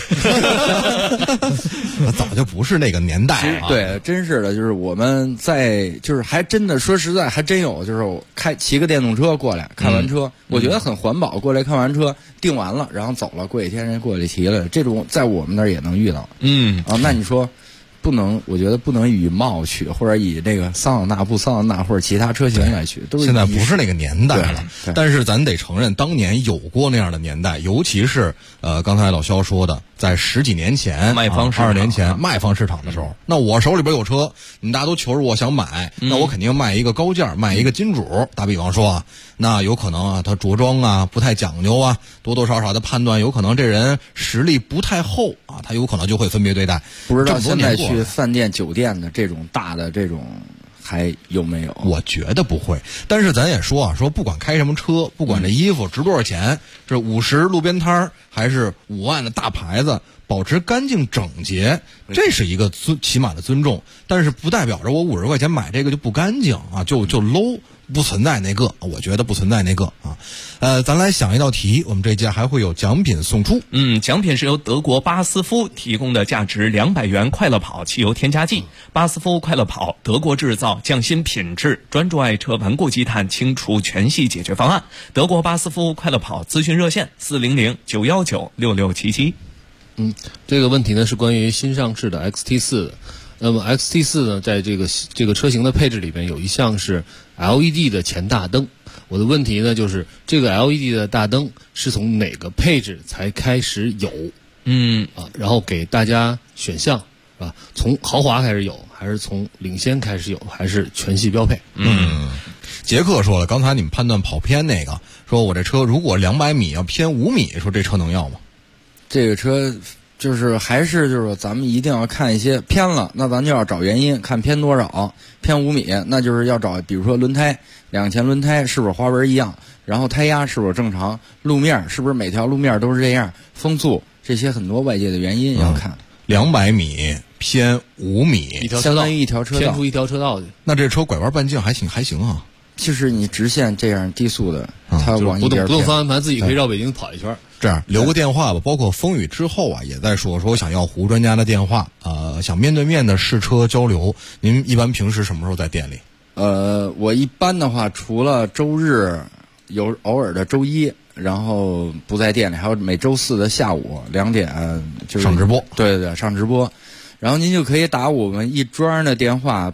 早就不是那个年代了。 对，真是的，就是我们就是还真的说实在，还真有，就是我骑个电动车过来，看完车，我觉得很环保，过来看完车，订完了，然后走了，过几天人过来骑了，这种在我们那儿也能遇到。那你说。我觉得不能以貌取，或者以这个桑塔纳不桑塔纳或者其他车型来取，都是现在不是那个年代了。但是咱得承认，当年有过那样的年代，尤其是刚才老肖说的，在10几年前， 卖方市场 20年前卖方市场的时候，那我手里边有车，你们大家都求着我想买，那我肯定卖一个高价，卖一个金主。打比方说啊，那有可能啊，他着装啊不太讲究啊，多多少少的判断，有可能这人实力不太厚啊，他有可能就会分别对待。 不知道现在去饭店酒店的这种大的这种还有没有？ 我觉得不会，但是咱也说啊，说不管开什么车，不管这衣服值多少钱，这50路边摊还是5万的大牌子，保持干净整洁，这是一个起码的尊重。但是不代表着我50块钱买这个就不干净啊，就 low。不存在那个，我觉得不存在那个啊。咱来想一道题，我们这届还会有奖品送出。 奖品是由德国巴斯夫提供的价值200元快乐跑汽油添加剂。巴斯夫快乐跑，德国制造，匠心品质，专注爱车，顽固积碳，清除全系解决方案。德国巴斯夫快乐跑咨询热线400-919-6677。 这个问题呢是关于新上市的 XT4 的。那么 XT4 呢，在这个车型的配置里边有一项是 LED 的前大灯。我的问题呢就是这个 LED 的大灯是从哪个配置才开始有？然后给大家选项啊，从豪华开始有，还是从领先开始有，还是全系标配？ 杰克说了，刚才你们判断跑偏那个，说我这车如果200米要偏5米，说这车能要吗？ 这个车。就是咱们一定要看一些偏了，那咱就要找原因，看偏多少，偏5米，那就是要找，比如说轮胎，两前轮胎是不是花纹一样，然后胎压是不是正常，路面是不是每条路面都是这样，风速这些很多外界的原因要看。 200米偏5米， 相当于一条车道， 偏出一条车道去。 那这车拐弯半径还行啊。 就是你直线这样低速的，它往一边不动方向盘自己可以绕北京跑一圈。 这样留个电话吧，包括风雨之后啊，也在说我想要胡专家的电话，想面对面的试车交流。您一般平时什么时候在店里？ 我一般的话，除了周日，有偶尔的周一，然后不在店里，还有每周四的下午2点就是上直播。 对对，上直播。然后您就可以打我们一专的电话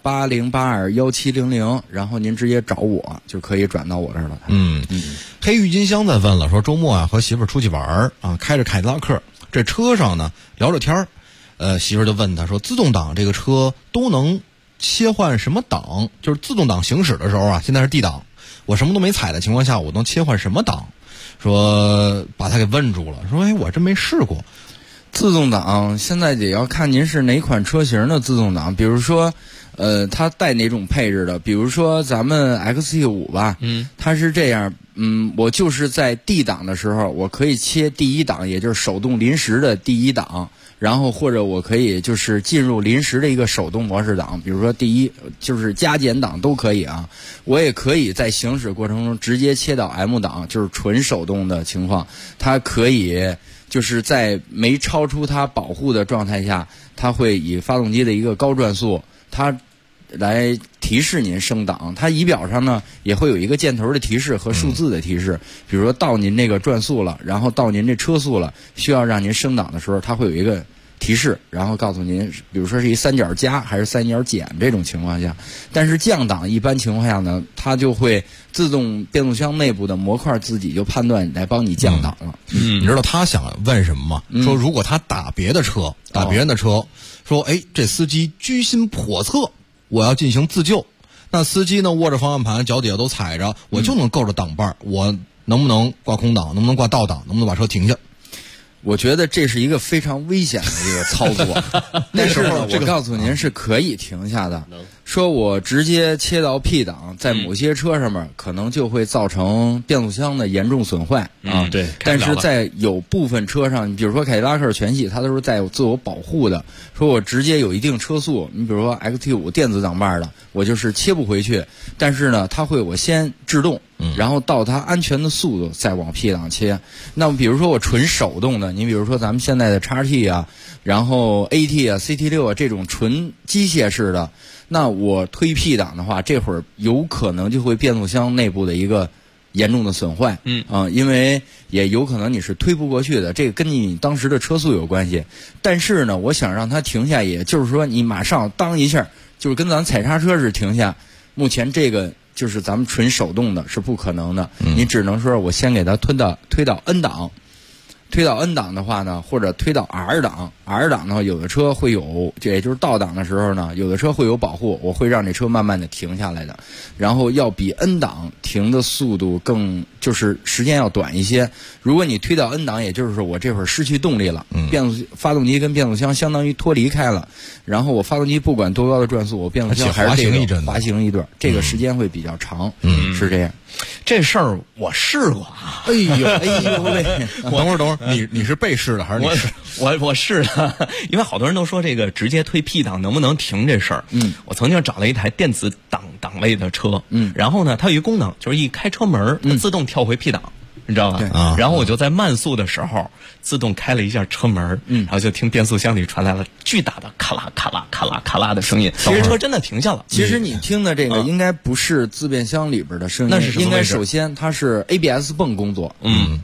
80821700，然后您直接找我就可以转到我这儿了。 黑郁金香在问了，说周末啊和媳妇儿出去玩啊，开着凯迪拉克，这车上呢聊着天媳妇儿就问他说，自动挡这个车都能切换什么档？就是自动挡行驶的时候啊，现在是 D 档，我什么都没踩的情况下，我能切换什么档？说把他给问住了，说我真没试过。 自动挡现在也要看您是哪款车型的自动挡，比如说，它带哪种配置的，比如说咱们 XT5 吧，它是这样，我就是在 D 档的时候，我可以切第一档，也就是手动临时的第一档，然后或者我可以就是进入临时的一个手动模式档，比如说第一就是加减档都可以啊。我也可以在行驶过程中直接切到 M 档，就是纯手动的情况，它可以。就是在没超出它保护的状态下，它会以发动机的一个高转速，它来提示您升档。它仪表上呢也会有一个箭头的提示和数字的提示，比如说到您那个转速了，然后到您这车速了，需要让您升档的时候，它会有一个提示，然后告诉您，比如说是一3角加还是3角减这种情况下。但是降档一般情况下呢，它就会自动变速箱内部的模块自己就判断来帮你降档了。 你知道他想问什么吗？说如果他打别的车，打别人的车，说这司机居心叵测，我要进行自救。那司机呢握着方向盘，脚底下都踩着，我就能够着档把，我能不能挂空档，能不能挂倒档，能不能把车停下？ 我觉得这是一个非常危险的一个操作，但是呢，我告诉您是可以停下的。说我直接切到 P 档，在某些车上面可能就会造成变速箱的严重损坏啊。 对， 但是在有部分车上，你比如说凯迪拉克全系，它都是在有自我保护的。说我直接有一定车速，你比如说 XT5 电子挡把的，我就是切不回去，但是呢，它会我先制动。然后到它安全的速度再往 P 档切。那么比如说我纯手动的，你比如说咱们现在的 XT 啊，然后 AT 啊 CT6 啊这种纯机械式的，那我推 P 档的话，这会儿有可能就会变速箱内部的一个严重的损坏。因为也有可能你是推不过去的，这个跟你当时的车速有关系。但是呢，我想让它停下，也就是说你马上当一下，就是跟咱踩刹车是停下。目前这个就是咱们纯手动的是不可能的，你只能说我先给它推到 N 档，推到 N 档的话呢，或者推到 R 档，R 档的话，有的车会有，这也就是倒档的时候呢，有的车会有保护，我会让这车慢慢的停下来的，然后要比 N 档停的速度更，就是时间要短一些。如果你推到 N 档，也就是说我这会儿失去动力了，发动机跟变速箱相当于脱离开了，然后我发动机不管多高的转速，我变速箱还是这个滑行一段，这个时间会比较长，是这样。 这事儿我试过， 哎呦喂！等会儿，你是被试的还是你试？ 我试的，因为好多人都说这个直接推 P 档能不能停这事儿。我曾经找了一台电子档位的车，然后呢，它有一功能，就是一开车门，它自动跳回 P 档。你知道吧？然后我就在慢速的时候自动开了一下车门，然后就听变速箱里传来了巨大的咔啦咔啦咔啦咔啦的声音，其实车真的停下了。 其实你听的这个应该不是自变箱里边的声音，那是什么？应该首先它是 ABS 泵工作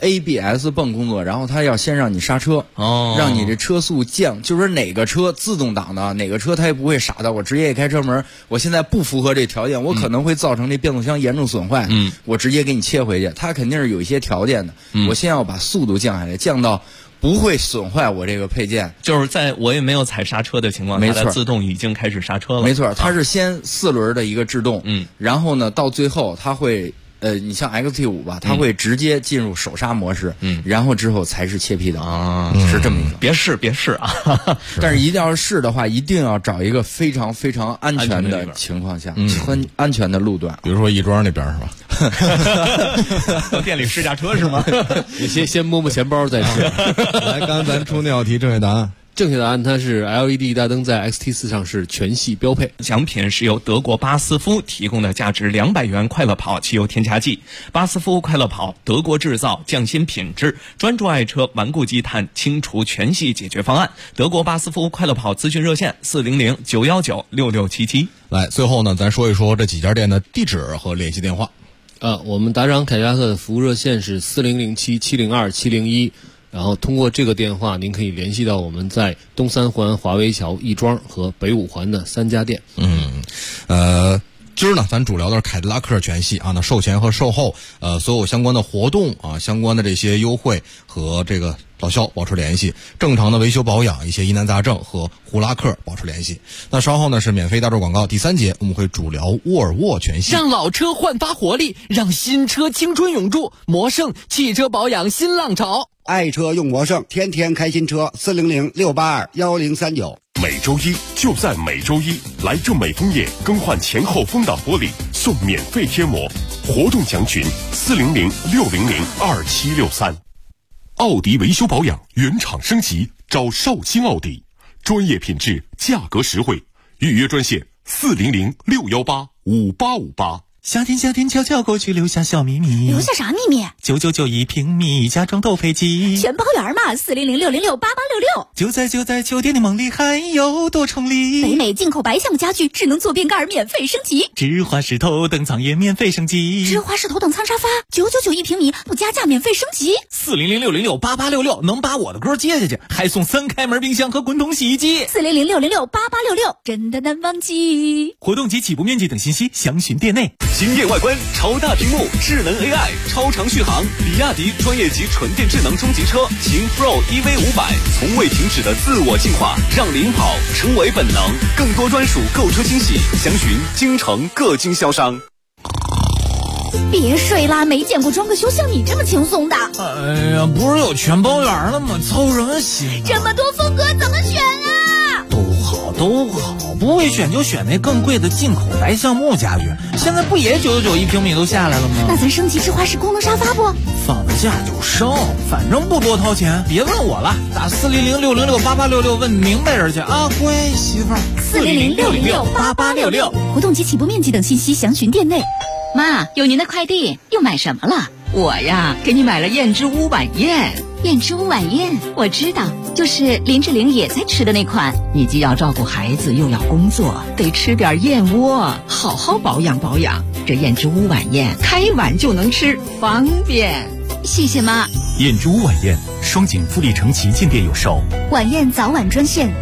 ，ABS 泵工作，然后它要先让你刹车，让你这车速降，就是哪个车自动挡的，哪个车它也不会傻的，我直接一开车门，我现在不符合这条件，我可能会造成这变速箱严重损坏，我直接给你切回去，它肯定是有一些条件的，我先要把速度降下来，降到不会损坏我这个配件， 就是在我也没有踩刹车的情况下，它自动已经开始刹车了。 没错，它是先4轮的一个制动，然后呢，到最后它会你像 XT5 吧，它会直接进入手刹模式，然后之后才是切 P 档，是这么一个。 别试啊！ 但是一定要试的话，一定要找一个非常非常安全的情况下，安全的路段， 比如说亦庄那边是吧？ 到店里试驾车是吗？ 你先摸摸钱包再试。 来，刚才咱出那道题正确答案。 正确答案它是 LED 大灯在 XT4 上是全系标配。 奖品是由德国巴斯夫提供的价值200元快乐跑汽油添加剂。巴斯夫快乐跑，德国制造，匠心品质，专注爱车顽固积碳清除全系解决方案。德国巴斯夫快乐跑咨询热线400-919-6677。 来，最后呢，咱说一说这几家店的地址和联系电话。 我们达长凯迪拉克的服务热线是4007-702-701，然后通过这个电话，您可以联系到我们在东三环华威桥、亦庄和北五环的3家店。 今儿呢，咱主聊的是凯迪拉克全系啊，那售前和售后所有相关的活动啊，相关的这些优惠和这个老肖保持联系，正常的维修保养，一些疑难杂症和胡拉克保持联系。那稍后呢是免费大众广告，第3节我们会主聊沃尔沃全系， 让老车焕发活力，让新车青春永驻。魔盛汽车保养新浪潮， 爱车用魔盛，天天开新车，400-682-1039。 每周一就在每周一，来正美枫叶更换前后风挡玻璃送免费贴膜，活动详询400-600-2763。奥迪维修保养原厂升级，找绍兴奥迪，专业品质，价格实惠，预约专线400-618-5858。 夏天悄悄过去，留下小秘密。 留下啥秘密 ？999一平米，家装都配齐， 全包圆嘛！400-606-8866。 就在酒店的梦里，还有多重礼。 北美进口白橡家具，智能坐便盖免费升级， 芝华士头等舱也免费升级， 芝华士头等舱沙发999一平米，不加价免费升级。 400-606-8866能把我的歌接下去，还送3开门冰箱和滚筒洗衣机。 400-606-8866真的难忘记。 活动及起步面积等信息详询店内。 惊艳外观，超大屏幕，智能 AI， 超长续航。比亚迪专业级纯电智能中级车秦 Pro EV500，从未停止的自我进化，让领跑成为本能。更多专属购车惊喜，详询京城各经销商。 别睡啦，没见过装个修像你这么轻松的。 哎呀，不是有全包圆了吗？操什么心？ 这么多风格怎么选啊？ 都好，不会选就选那更贵的进口白橡木家具，现在不也999一平米都下来了吗？ 那咱升级芝华士功能沙发不？ 放得下就升，反正不多掏钱，别问我了，打400-606-8866问明白人去啊，乖媳妇儿。 400-606-8866，活动及起步面积等信息详询店内。 妈，有您的快递，又买什么了？我呀，给你买了燕之屋晚宴。 燕之屋晚宴，我知道，就是林志玲也在吃的那款。 你既要照顾孩子，又要工作，得吃点燕窝，好好保养保养。这燕之屋晚宴，开碗就能吃，方便。 谢谢妈。 燕之屋晚宴，双井富力城旗舰店有售。 晚宴早晚专线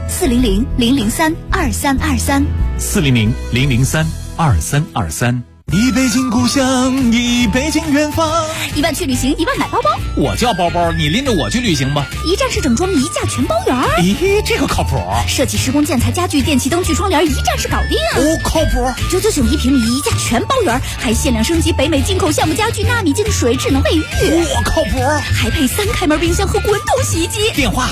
400-003-2323。 400-003-2323。一杯敬故乡，一杯敬远方。 1万去旅行，1万买包包。 我叫包包，你拎着我去旅行吧。 一站式整装，一价全包圆。 咦，这个靠谱。 设计施工建材家具电器灯具窗帘，一站式搞定。 哦，靠谱。 999一平米，一价全包圆，还限量升级北美进口橡木家具，纳米净水，智能卫浴。 我靠谱。 还配3开门冰箱和滚筒洗衣机。 电话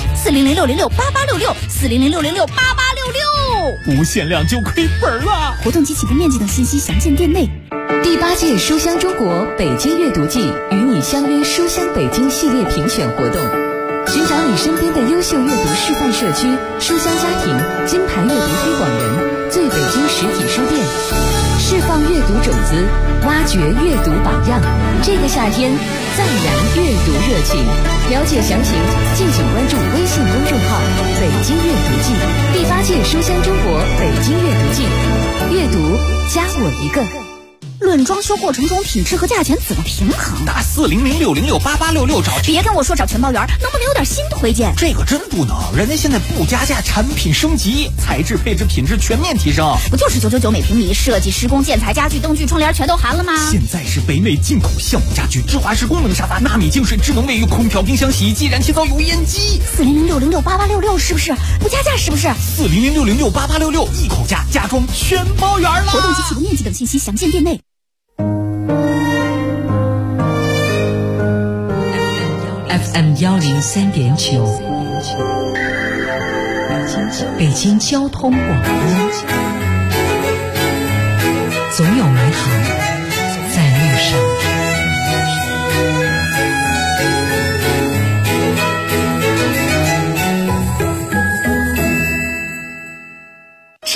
400-606-8866，400-606-8866。 无限量就亏本了。 活动及起步面积等信息详见店内。 第8届书香中国北京阅读季与你相约书香北京系列评选活动，寻找你身边的优秀阅读示范社区、书香家庭、金牌阅读推广人、最北京实体书店，释放阅读种子，挖掘阅读榜样。这个夏天，再燃阅读热情。了解详情，敬请关注微信公众号“北京阅读季”。第8届书香中国北京阅读季，阅读加我一个。 论装修过程中品质和价钱怎么平衡？ 打400-606-8866找。 别跟我说找全包圆，能不能有点新推荐？ 这个真不能，人家现在不加价，产品升级，材质配置品质全面提升。 不就是999每平米，设计施工建材家具灯具窗帘全都含了吗？ 现在是北美进口橡木家具，芝华士功能沙发，纳米净水，智能卫浴，空调冰箱洗衣机，燃气灶油烟机。 400-606-8866是不是？不加价是不是 ？400-606-8866一口价，家装全包圆了。 活动及起步面积等信息详见店内。 FM 103.9，北京交通广播，总有美好在路上。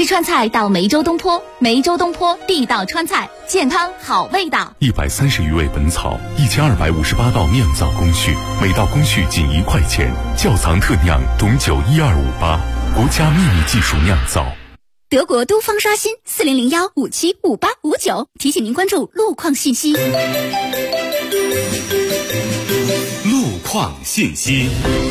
川菜到梅州东坡，梅州东坡地道川菜，健康好味道。 130余味本草，1258道酿造工序，每道工序仅1块钱，窖藏特酿董酒12588，国家秘密技术酿造。 德国都方刷新40015755859，提醒您关注路况信息。 路况信息。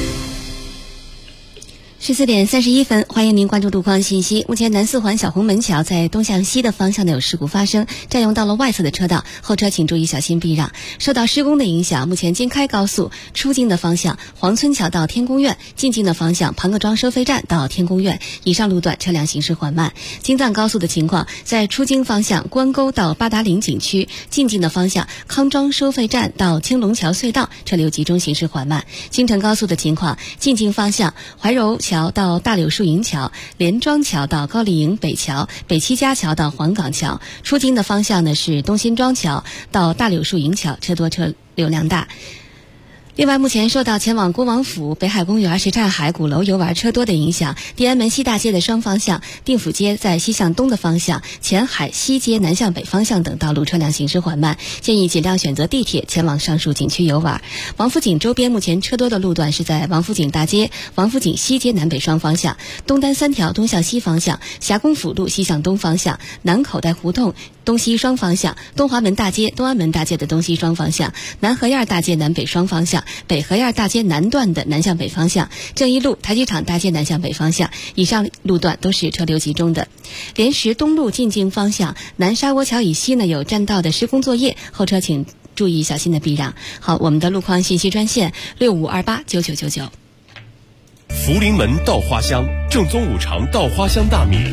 14点31分，欢迎您关注路况信息。目前南四环小红门桥在东向西的方向呢有事故发生，占用道路外侧的车道，后车请注意小心避让。受到施工的影响，目前京开高速出京的方向黄村桥到天宫苑，进京的方向庞各庄收费站到天宫苑，以上路段车辆行驶缓慢。京藏高速的情况，在出京方向关沟到八达岭景区，进京的方向康庄收费站到青龙桥隧道，车流集中行驶缓慢。京承高速的情况，进京方向怀柔桥到大柳树营桥，连庄桥到高丽营北桥，北七家桥到黄岗桥。出京的方向呢是东辛庄桥到大柳树营桥，车多车流量大。另外，目前受到前往恭王府、北海公园、什刹海鼓楼游玩车多的影响，地安门西大街的双方向、定府街在西向东的方向、前海西街南向北方向等道路车辆行驶缓慢，建议尽量选择地铁前往上述景区游玩。王府井周边目前车多的路段是在王府井大街、王府井西街南北双方向、东单3条东向西方向、霞公府路西向东方向、南口袋胡同东西双方向、东华门大街、东安门大街的东西双方向、南河沿大街南北双方向、北河沿大街南段的南向北方向、正一路台机场大街南向北方向，以上路段都是车流集中的。莲石东路进京方向南沙窝桥以西呢有占道的施工作业，后车请注意小心的避让。好，我们的路况信息专线65289999。 福临门稻花香，正宗五常稻花香大米。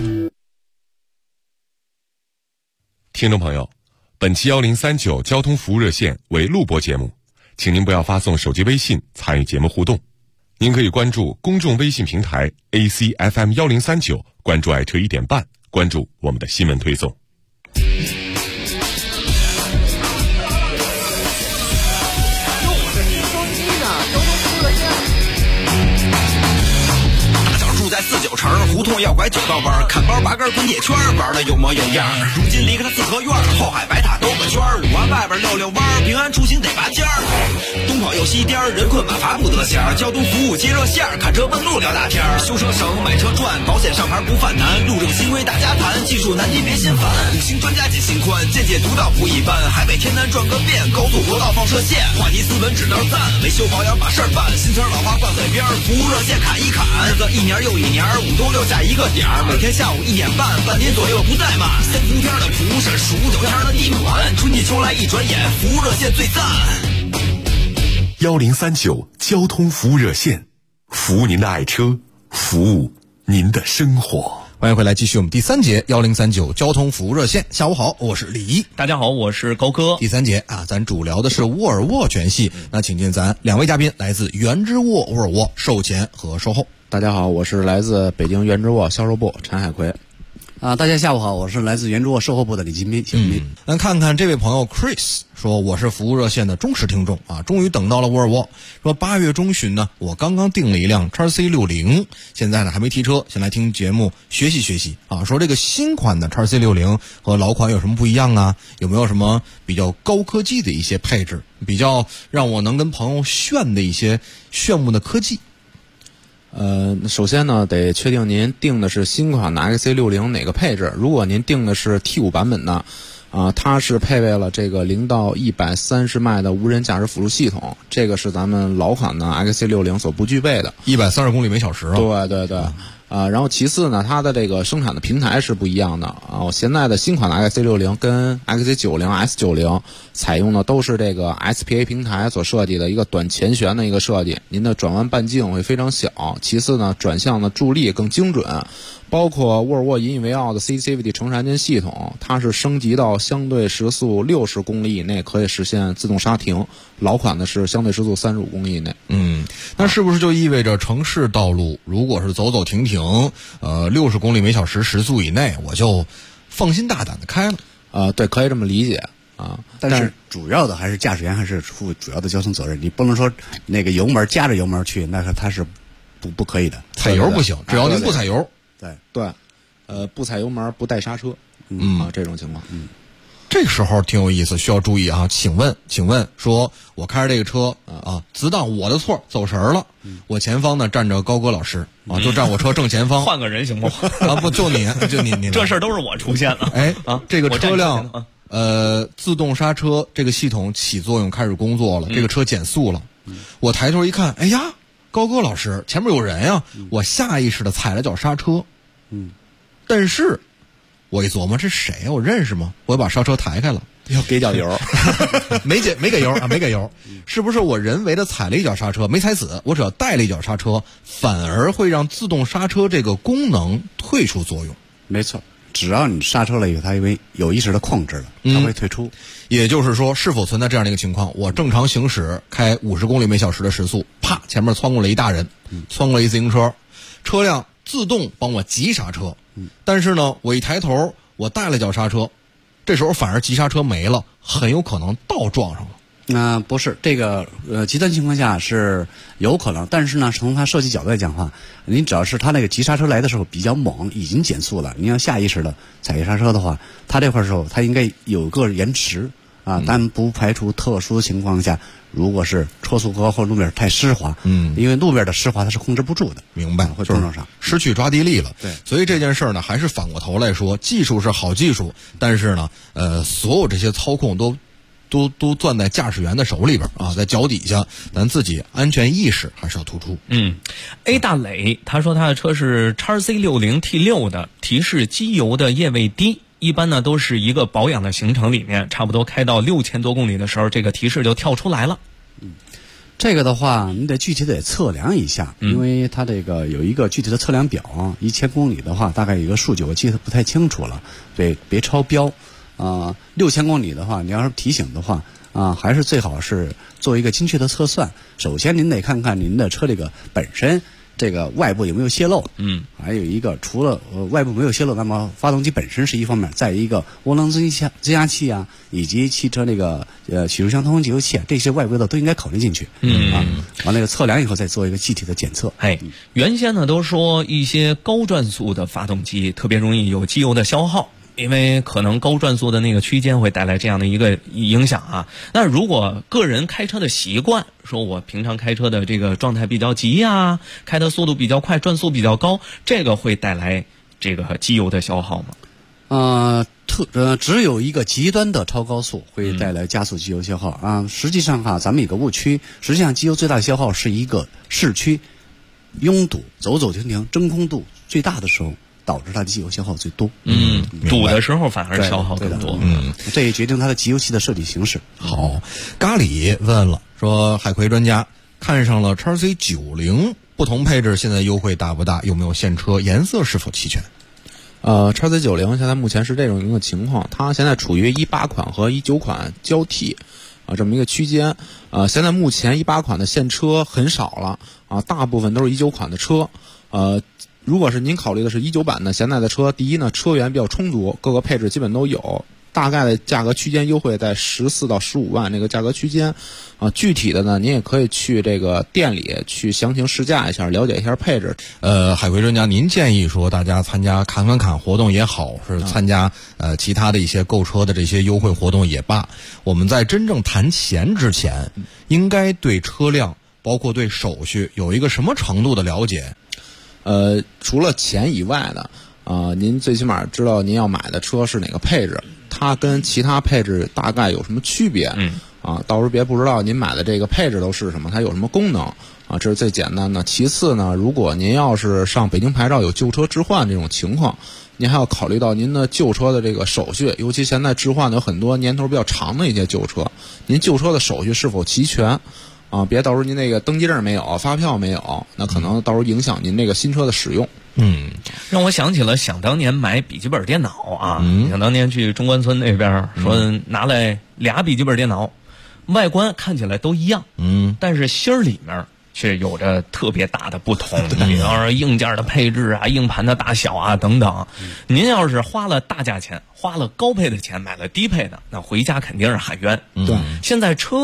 听众朋友，本期1039交通服务热线为录播节目，请您不要发送手机微信参与节目互动。您可以关注公众微信平台 ACFM 1039，关注爱车1点半，关注我们的新闻推送。 住在49城，胡同要拐9道弯，看包8根滚铁圈，玩的有模有样。如今离开了四合院，后海白塔兜个圈，5环外边溜溜弯，平安出行得拔尖儿。东跑又西颠，人困马乏不得闲，交通服务接热线，看车问路聊大天，修车省买车赚，保险上牌不犯难，路政新规大家谈，技术难题别心烦。5星专家解心宽，见解独到不一般，海北天南转个遍，高速国道放射线，话题斯文指道赞，维修保养把事儿办，新车老花挂嘴边，服务热线砍一砍，日子一年又一年，5都6下一个点儿，每天下午1点半，半年左右不怠慢。3伏天的蒲是数9天的地暖，春季秋来一转眼，服务热线最赞。 1039交通服务热线，服务您的爱车，服务您的生活。 欢迎回来，继续我们第3节1039交通服务热线。下午好，我是李一。 大家好，我是高科。 第3节啊，咱主聊的是沃尔沃全系，那请进咱2位嘉宾，来自原之沃沃尔沃售前和售后。 大家好，我是来自北京原之沃销售部陈海奎。 大家下午好，我是来自原之沃售后部的李金斌。 那看看这位朋友 Chris 说，我是服务热线的忠实听众啊，终于等到了沃尔沃。说8月中旬呢，我刚刚订了一辆 XC60，现在呢还没提车，先来听节目学习学习啊。说这个新款的 XC60 和老款有什么不一样啊？有没有什么比较高科技的一些配置，比较让我能跟朋友炫的一些炫目的科技？ 首先呢，得确定您订的是新款的 XC60 哪个配置。如果您订的是 T5 版本的，它是配备了这个0到130迈的无人驾驶辅助系统，这个是咱们老款的 XC60 所不具备的。 130公里每小时啊。 对对对。然后其次呢，它的这个生产的平台是不一样的啊。现在的新款的 XC60 跟 XC90、S90 采用的都是这个 SPA 平台所设计的一个短前悬的一个设计，您的转弯半径会非常小。其次呢，转向的助力更精准，包括沃尔沃引以为傲的 CCVT 城市安全系统，它是升级到相对时速60公里以内可以实现自动刹停，老款的是相对时速35公里以内。 那是不是就意味着城市道路如果是走走停停，60公里每小时时速以内，我就放心大胆的开了？ 对，可以这么理解啊。 但是主要的还是驾驶员还是负主要的交通责任，你不能说那个油门夹着油门去，那他是不可以的。 踩油不行，只要您不踩油。 对。 不踩油门不带刹车，这种情况。 这个时候挺有意思，需要注意啊。请问，说我开着这个车自当我的错走神了，我前方呢站着高歌老师啊，就站我车正前方。 换个人行不？ 不就你这事儿都是我出现了。 这个车辆自动刹车这个系统起作用开始工作了，这个车减速了。我抬头一看，哎呀，高歌老师前面有人呀，我下意识的踩了脚刹车。但是我一琢磨，这谁呀？我认识吗？我把刹车抬开了， 要给脚油， 没给油，是不是我人为的踩了一脚刹车，没踩死？我只要带了一脚刹车，反而会让自动刹车这个功能退出作用。 没错，只要你刹车了以后，它因为有意识的控制了，它会退出。 也就是说，是否存在这样的一个情况？我正常行驶，开50公里每小时的时速，啪，前面窜过来一大人，窜过来一自行车，车辆自动帮我急刹车。但是呢，我一抬头，我带了脚刹车，这时候反而急刹车没了，很有可能倒撞上了。 不是这个极端情况下是有可能，但是呢，从它设计角度来讲的话，您只要是它那个急刹车来的时候比较猛，已经减速了，您要下意识的踩刹车的话，它这块时候它应该有个延迟但不排除特殊情况下，如果是车速高或路面太湿滑，因为路面的湿滑它是控制不住的， 明白？ 会撞上， 失去抓地力了。 对， 所以这件事儿呢，还是反过头来说，技术是好技术，但是呢，所有这些操控都攥在驾驶员的手里边在脚底下，咱自己安全意识还是要突出。 A 大磊他说他的车是 XC60 T6 的，提示机油的液位低。一般呢都是一个保养的行程里面，差不多开到6000多公里的时候，这个提示就跳出来了。 这个的话，你得具体得测量一下，因为它这个有一个具体的测量表，1000公里的话，大概有一个数据，我记得不太清楚了，对，别超标。6000公里的话，你要是提醒的话，还是最好是做一个精确的测算。首先，您得看看您的车这个本身。这个外部有没有泄漏？还有一个，除了外部没有泄漏，那么发动机本身是一方面，再一个涡轮增压器以及汽车那个起入箱通风节油器这些外部的都应该考虑进去。完了测量以后再做一个具体的检测。 原先呢都说一些高转速的发动机特别容易有机油的消耗。因为可能高转速的那个区间会带来这样的一个影响那如果个人开车的习惯，说我平常开车的这个状态比较急开的速度比较快，转速比较高，这个会带来这个机油的消耗吗？ 只有一个极端的超高速会带来加速机油消耗实际上咱们有个误区，实际上机油最大的消耗是一个市区拥堵、走走停停、真空度最大的时候。导致它的机油消耗最多。 堵的时候反而消耗更多。 这也决定它的机油器的设计形式。 好，咖喱问了，说海葵专家看上了 XC90，不同配置现在优惠大不大？有没有现车？颜色是否齐全 ？XC90现在目前是这种一个情况，它现在处于18款和19款交替这么一个区间。现在目前18款的现车很少了大部分都是19款的车。如果是您考虑的是19版的现在的车，第一呢，车源比较充足，各个配置基本都有，大概的价格区间优惠在14到15万这个价格区间具体的呢，您也可以去这个店里去详情试驾一下，了解一下配置。 海葵专家，您建议说大家参加砍活动也好，是参加其他的一些购车的这些优惠活动也罢，我们在真正谈钱之前，应该对车辆包括对手续有一个什么程度的了解？ 除了钱以外的您最起码知道您要买的车是哪个配置，它跟其他配置大概有什么区别到时候别不知道您买的这个配置都是什么，它有什么功能这是最简单的。其次呢，如果您要是上北京牌照有旧车置换这种情况，您还要考虑到您的旧车的这个手续，尤其现在置换的有很多年头比较长的一些旧车，您旧车的手续是否齐全别到时候您那个登记证没有，发票没有，那可能到时候影响您那个新车的使用。 让我想起了想当年买笔记本电脑想当年去中关村那边说拿来俩笔记本电脑，外观看起来都一样但是芯儿里面却有着特别大的不同，比方说硬件的配置硬盘的大小等等。您要是花了大价钱，花了高配的钱买了低配的，那回家肯定是喊冤。 对， 现在车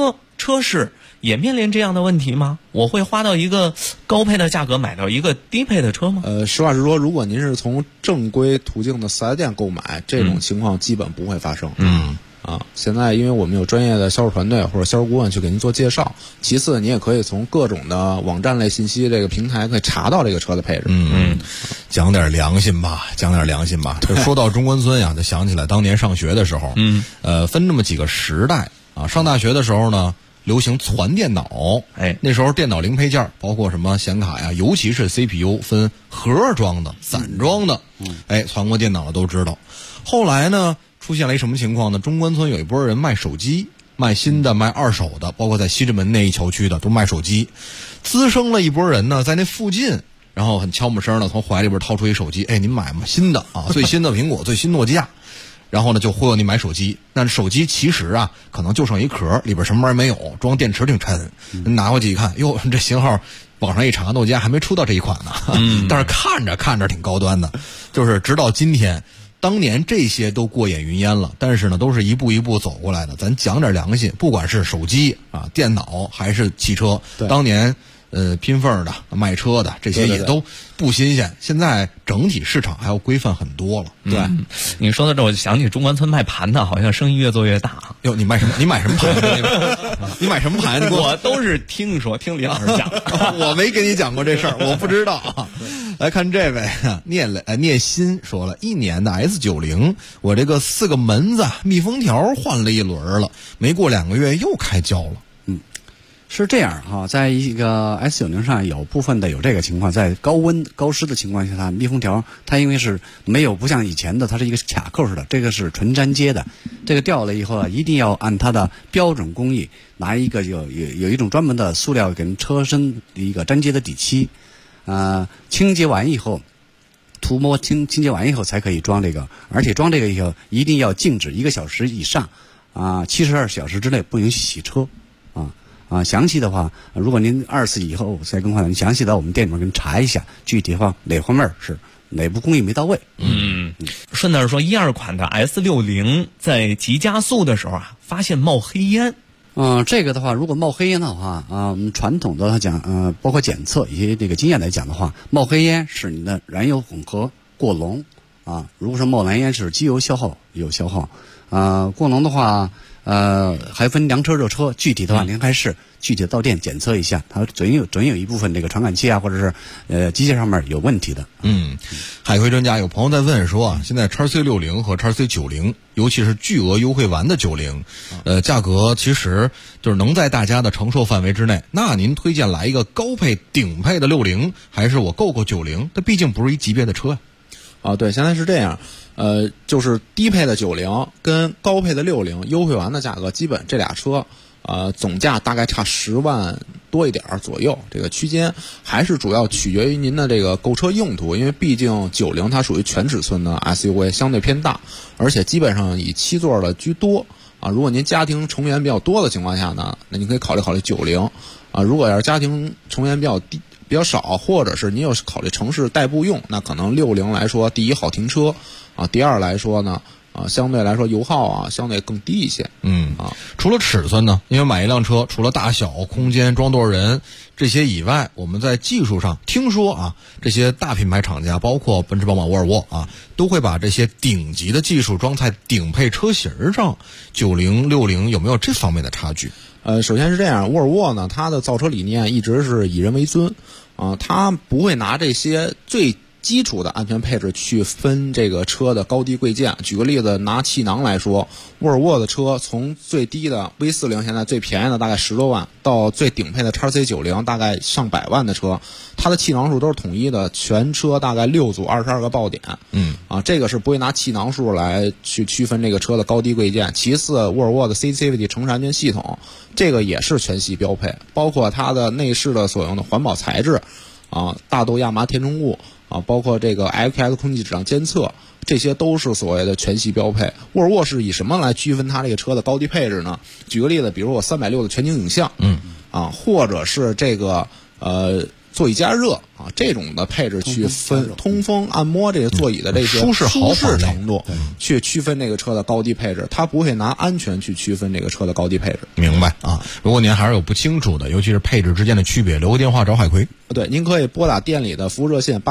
车市也面临这样的问题吗？我会花到一个高配的价格买到一个低配的车吗？ 实话实说，如果您是从正规途径的4S店购买，这种情况基本不会发生。现在因为我们有专业的销售团队或者销售顾问去给您做介绍。其次，你也可以从各种的网站类信息这个平台可以查到这个车的配置。 讲点良心吧，讲点良心吧。这说到中关村呀，就想起来当年上学的时候，分这么几个时代啊。上大学的时候呢，流行攒电脑，那时候电脑零配件包括什么显卡呀，尤其是 CPU 分盒装的、散装的，攒过电脑的都知道。后来呢，出现了一什么情况呢？中关村有一波人卖手机，卖新的、卖二手的，包括在西直门那一桥区的都卖手机，滋生了一波人呢，在那附近，然后很悄没声的从怀里边掏出一手机，您买吗？新的啊，最新的苹果，最新诺基亚。然后呢，就忽悠你买手机。那手机其实啊，可能就剩一壳，里边什么玩意儿没有，装电池挺沉。拿过去一看，哟，这型号网上一查，诺基亚还没出到这一款呢。但是看着挺高端的，就是直到今天。当年这些都过眼云烟了，但是呢，都是一步一步走过来的。咱讲点良心，不管是手机啊、电脑还是汽车，当年拼缝的、卖车的这些也都不新鲜。现在整体市场还要规范很多了。 对，你说到这，我就想起中关村卖盘的，好像生意越做越大。 哟，你买什么？你买什么盘？你买什么盘？ 我都是听李老师讲的， 我没跟你讲过这事儿，我不知道。来看这位聂鑫说了，1年的 S90， 我这个4个门子密封条换了一轮了，没过2个月又开胶了。 是这样哈，在一个 S90 上有部分的有这个情况，在高温高湿的情况下，它密封条它因为是没有不像以前的，它是一个卡扣式的，这个是纯粘接的。这个掉了以后啊，一定要按它的标准工艺拿一个有一种专门的塑料跟车身一个粘接的底漆，清洁完以后。涂抹清洁完以后才可以装这个，而且装这个以后一定要静止1个小时以上，72小时之内不允许洗车，详细的话，如果您2次以后再更换，您详细的我们店里面给您查一下，具体方哪方面是哪部工艺没到位。 顺带说，1、2款的 S60在急加速的时候啊，发现冒黑烟。 这个的话，如果冒黑烟的话我们传统的讲，包括检测以及这个经验来讲的话，冒黑烟是你的燃油混合过浓如果说冒蓝烟是机油消耗有消耗，过浓的话，还分凉车热车，具体的话您还是具体的到店检测一下，它准有一部分这个传感器或者是机械上面有问题的。 海葵专家有朋友在问说现在 XC60 和 XC90， 尤其是巨额优惠完的90，价格其实就是能在大家的承受范围之内。那您推荐来一个高配顶配的60，还是我购90？它毕竟不是一级别的车呀。 对，现在是这样。就是低配的90跟高配的60优惠完的价格，基本这俩车总价大概差10万多一点左右，这个区间还是主要取决于您的这个购车用途，因为毕竟90它属于全尺寸的 SUV， 相对偏大，而且基本上以7座的居多如果您家庭成员比较多的情况下呢，那您可以考虑90如果要是家庭成员比较少，或者是您又是考虑城市代步用，那可能60来说，第一好停车第二来说呢相对来说油耗相对更低一些。 除了尺寸呢，因为买一辆车除了大小、空间、装多少人这些以外，我们在技术上听说这些大品牌厂家，包括奔驰、宝马、沃尔沃都会把这些顶级的技术装在顶配车型上。90、60有没有这方面的差距？ 首先是这样，沃尔沃呢，它的造车理念一直是以人为尊它不会拿这些最基础的安全配置去分这个车的高低贵贱。举个例子，拿气囊来说，沃尔沃的车从最低的 V40 现在最便宜的大概10多万，到最顶配的 XC90 大概上百万的车，它的气囊数都是统一的，全车大概6组22个爆点。这个是不会拿气囊数来去区分这个车的高低贵贱。其次，沃尔沃的 CCTV 城市安全系统，这个也是全系标配，包括它的内饰的所用的环保材质大豆亚麻填充物包括这个 LKS 空气质量监测，这些都是所谓的全系标配。沃尔沃是以什么来区分它这个车的高低配置呢？举个例子，比如我360的全景影像，或者是这个座椅加热啊这种的配置去分通风、按摩这个座椅的这些舒适程度，去区分这个车的高低配置，它不会拿安全去区分这个车的高低配置。 明白啊？如果您还是有不清楚的，尤其是配置之间的区别，留个电话找海葵。 对，您可以拨打店里的服务热线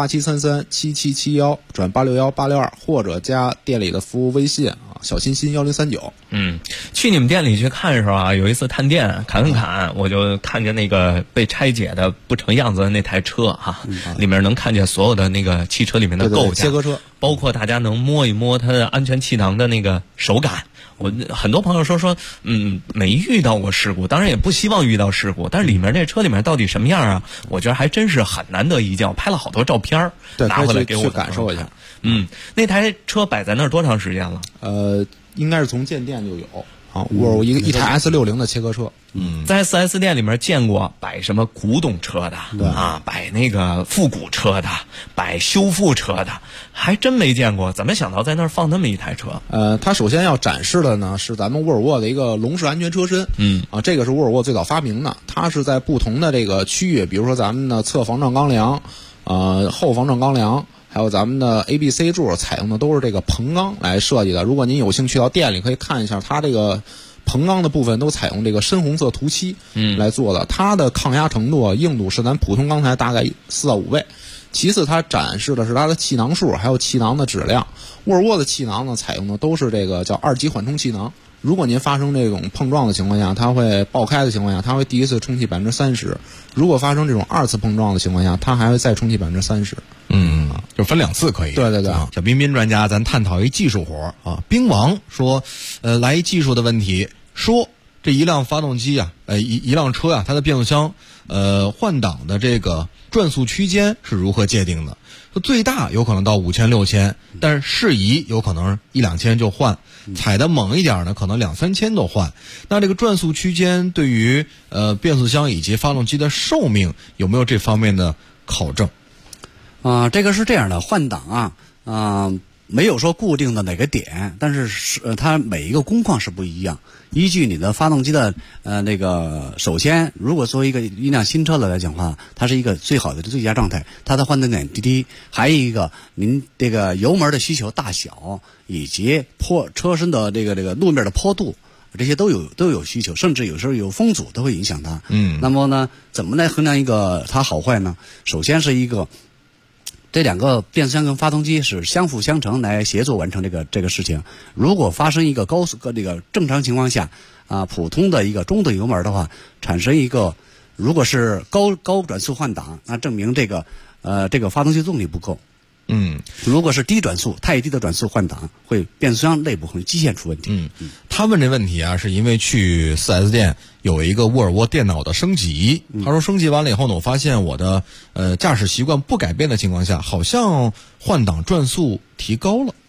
87337771转861-862，或者加店里的服务微信啊，小心心1039。 去你们店里去看的时候啊，有一次探店看，我就看见那个被拆解的不成样子的那台车啊，里面能看见所有的那个汽车里面的构架， 切割车， 包括大家能摸一摸它的安全气囊的那个手感。我很多朋友说没遇到过事故，当然也不希望遇到事故，但是里面这车里面到底什么样啊？我觉得还真是很难得一见。我拍了好多照片，拿回来给我感受一下。 那台车摆在那儿多长时间了？ 应该是从建店就有啊，沃尔沃一台 S60的切割车。 在 4S 店里面见过摆什么古董车的啊，摆那个复古车的，摆修复车的，还真没见过。怎么想到在那儿放那么一台车？ 它首先要展示的呢是咱们沃尔沃的一个笼式安全车身。这个是沃尔沃最早发明的，它是在不同的这个区域，比如说咱们的侧防撞钢梁，后防撞钢梁。还有咱们的 A、B、C 柱采用的都是这个硼钢来设计的。如果您有兴趣到店里可以看一下，它这个硼钢的部分都采用这个深红色涂漆来做的。它的抗压程度、硬度是咱普通钢材大概4到5倍。其次，它展示的是它的气囊数，还有气囊的质量。沃尔沃的气囊呢，采用的都是这个叫2级缓冲气囊。如果您发生这种碰撞的情况下，它会爆开的情况下，它会第一次充气30%。如果发生这种2次碰撞的情况下，它还会再充气30%。 就分2次可以。 对， 小彬彬专家，咱探讨一技术活啊。兵王说，来一技术的问题，说这一辆发动机啊，一辆车啊，它的变速箱换挡的这个转速区间是如何界定的？最大有可能到5000、6000，但是适宜有可能1-2千就换，踩得猛一点呢，可能2-3千都换。那这个转速区间对于变速箱以及发动机的寿命有没有这方面的考证？ 这个是这样的，换挡没有说固定的哪个点，但是它每一个工况是不一样。依据你的发动机的那个，首先如果作为一辆新车的来讲的话，它是一个最好的最佳状态，它的换挡点低。还有一个您这个油门的需求大小，以及车身的这个路面的坡度，这些都有需求，甚至有时候有风阻都会影响它。那么呢，怎么来衡量一个它好坏呢？首先是一个。这两个变速箱跟发动机是相辅相成来协作完成这个事情。如果发生一个正常情况下普通的一个中等油门的话，产生一个如果是高转速换挡，那证明这个发动机动力不够。如果是低转速，太低的转速换挡，变速箱内部会机械出问题。 他问这问题啊，是因为去 4S 店有一个沃尔沃电脑的升级。他说升级完了以后呢，我发现我的驾驶习惯不改变的情况下，好像换挡转速提高了。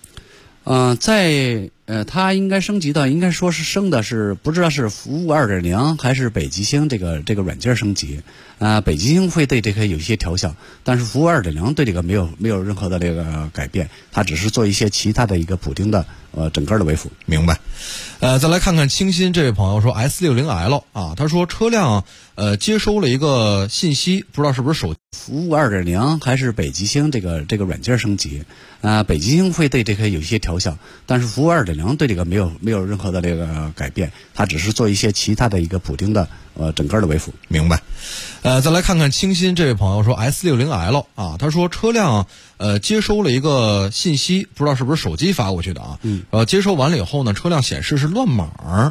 它应该升级的，应该说是升的是不知道是服务 2.0 还是北极星这个软件升级。北极星会对这个有一些调校，但是服务 2.0 对这个没有任何的这个改变，它只是做一些其他的一个补丁的整个的维护。 明白。再来看看清新这位朋友说 S60L 啊，他说车辆接收了一个信息，不知道是不是手服务 2.0 还是北极星这个软件升级。北极星会对这个有一些调校，但是服务 2.0 对这个没有任何的这个改变，它只是做一些其他的一个补丁的整个的维护。 明白。再来看看清新这位朋友说 S60L 啊，他说车辆接收了一个信息，不知道是不是手机发过去的啊。接收完了以后呢，车辆显示是乱码。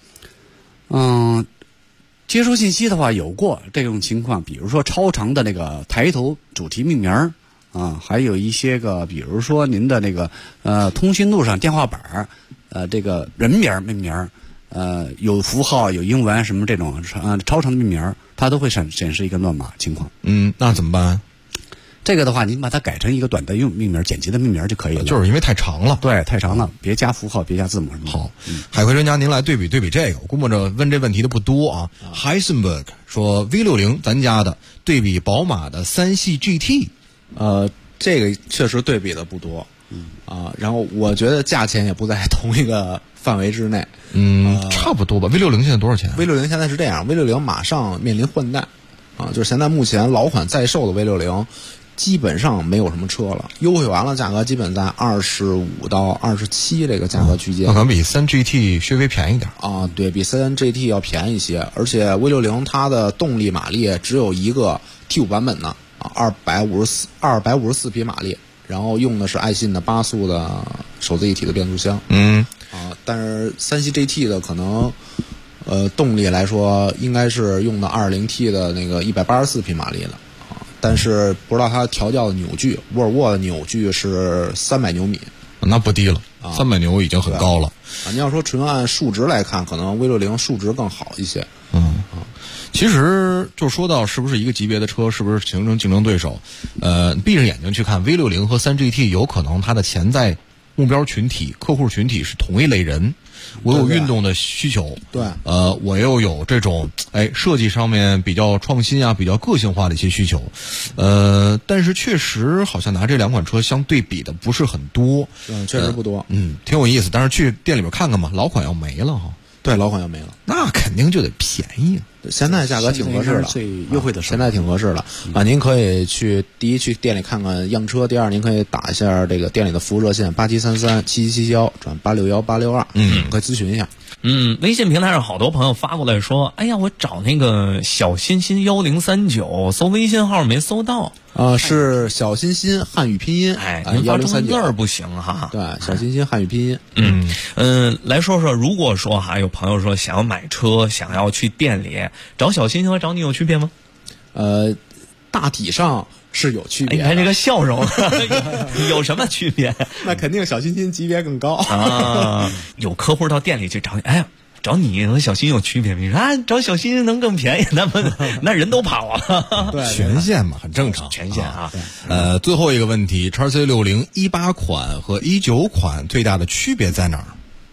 接收信息的话有过这种情况，比如说超长的那个抬头主题命名还有一些个，比如说您的那个通讯录上电话本这个人名命名有符号有英文什么这种超长的命名，它都会显示一个乱码情况。 那怎么办？ 这个的话，您把它改成一个短的命名、简洁的命名就可以了。 就是因为太长了。 对，太长了，别加符号，别加字母什么。 好，海葵专家，您来对比这个。我估摸着问这问题的不多啊。Heisenberg 说 V60 咱家的对比宝马的3系 GT， 这个确实对比的不多。然后我觉得价钱也不在同一个范围之内。 差不多吧。V60 现在多少钱？ V60 现在是这样 ，V60 马上面临换代。 啊，就是现在目前老款在售的 V60。基本上没有什么车了，优惠完了，价格基本在25到27这个价格区间， 那可能比3GT稍微便宜点啊，对比3GT要便宜一些，而且 V60它的动力马力只有一个 T5 版本呢，啊，254匹马力，然后用的是爱信的8速的手自一体的变速箱，但是3系 GT 的可能。动力来说，应该是用的 2.0T 的那个184匹马力的。但是不知道它调教的扭矩，沃尔沃的扭矩是300牛米， 那不低了，300牛已经很高了。 你要说纯按数值来看，可能 V60数值更好一些。 其实就说到是不是一个级别的车，是不是形成竞争对手？闭着眼睛去看 V60和3GT， 有可能它的潜在目标群体、客户群体是同一类人。我有运动的需求， 对， 我又有这种设计上面比较创新啊、比较个性化的一些需求，但是确实好像拿这两款车相对比的不是很多， 确实不多， 挺有意思。但是去店里边看看吧，老款要没了哈。 对，老款要没了， 那肯定就得便宜。 现在价格挺合适的， 最优惠的时候， 现在挺合适的啊！您可以第一去店里看看样车，第二您可以打一下这个店里的服务热线87337771转861862，可以咨询一下。 微信平台上好多朋友发过来说，哎呀，我找那个小欣欣1039，搜微信号没搜到。 是小欣欣汉语拼音， 您发中文字儿不行哈。 对，小欣欣汉语拼音。 来说说，如果说有朋友说想要买车，想要去店里找小欣欣和找你有区别吗？ 大体上是有区别。 你看这个笑容，有什么区别？ 那肯定小欣欣级别更高啊！有客户到店里去找你，找你和小欣有区别？你说找小欣能更便宜，那人都跑了。 对， 权限嘛，很正常。 权限啊。 最后一个问题，XC60 18款和19款最大的区别在哪儿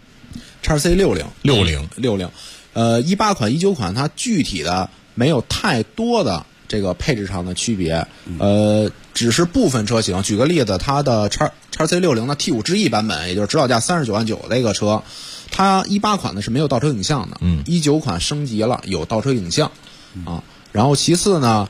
？XC60 60 18款19款它具体的没有太多的这个配置上的区别，只是部分车型。举个例子，它的XC60的 T5 之 E 版本，也就是指导价39万9这个车，它18款呢是没有倒车影像的，19款升级了，有倒车影像啊。然后其次呢，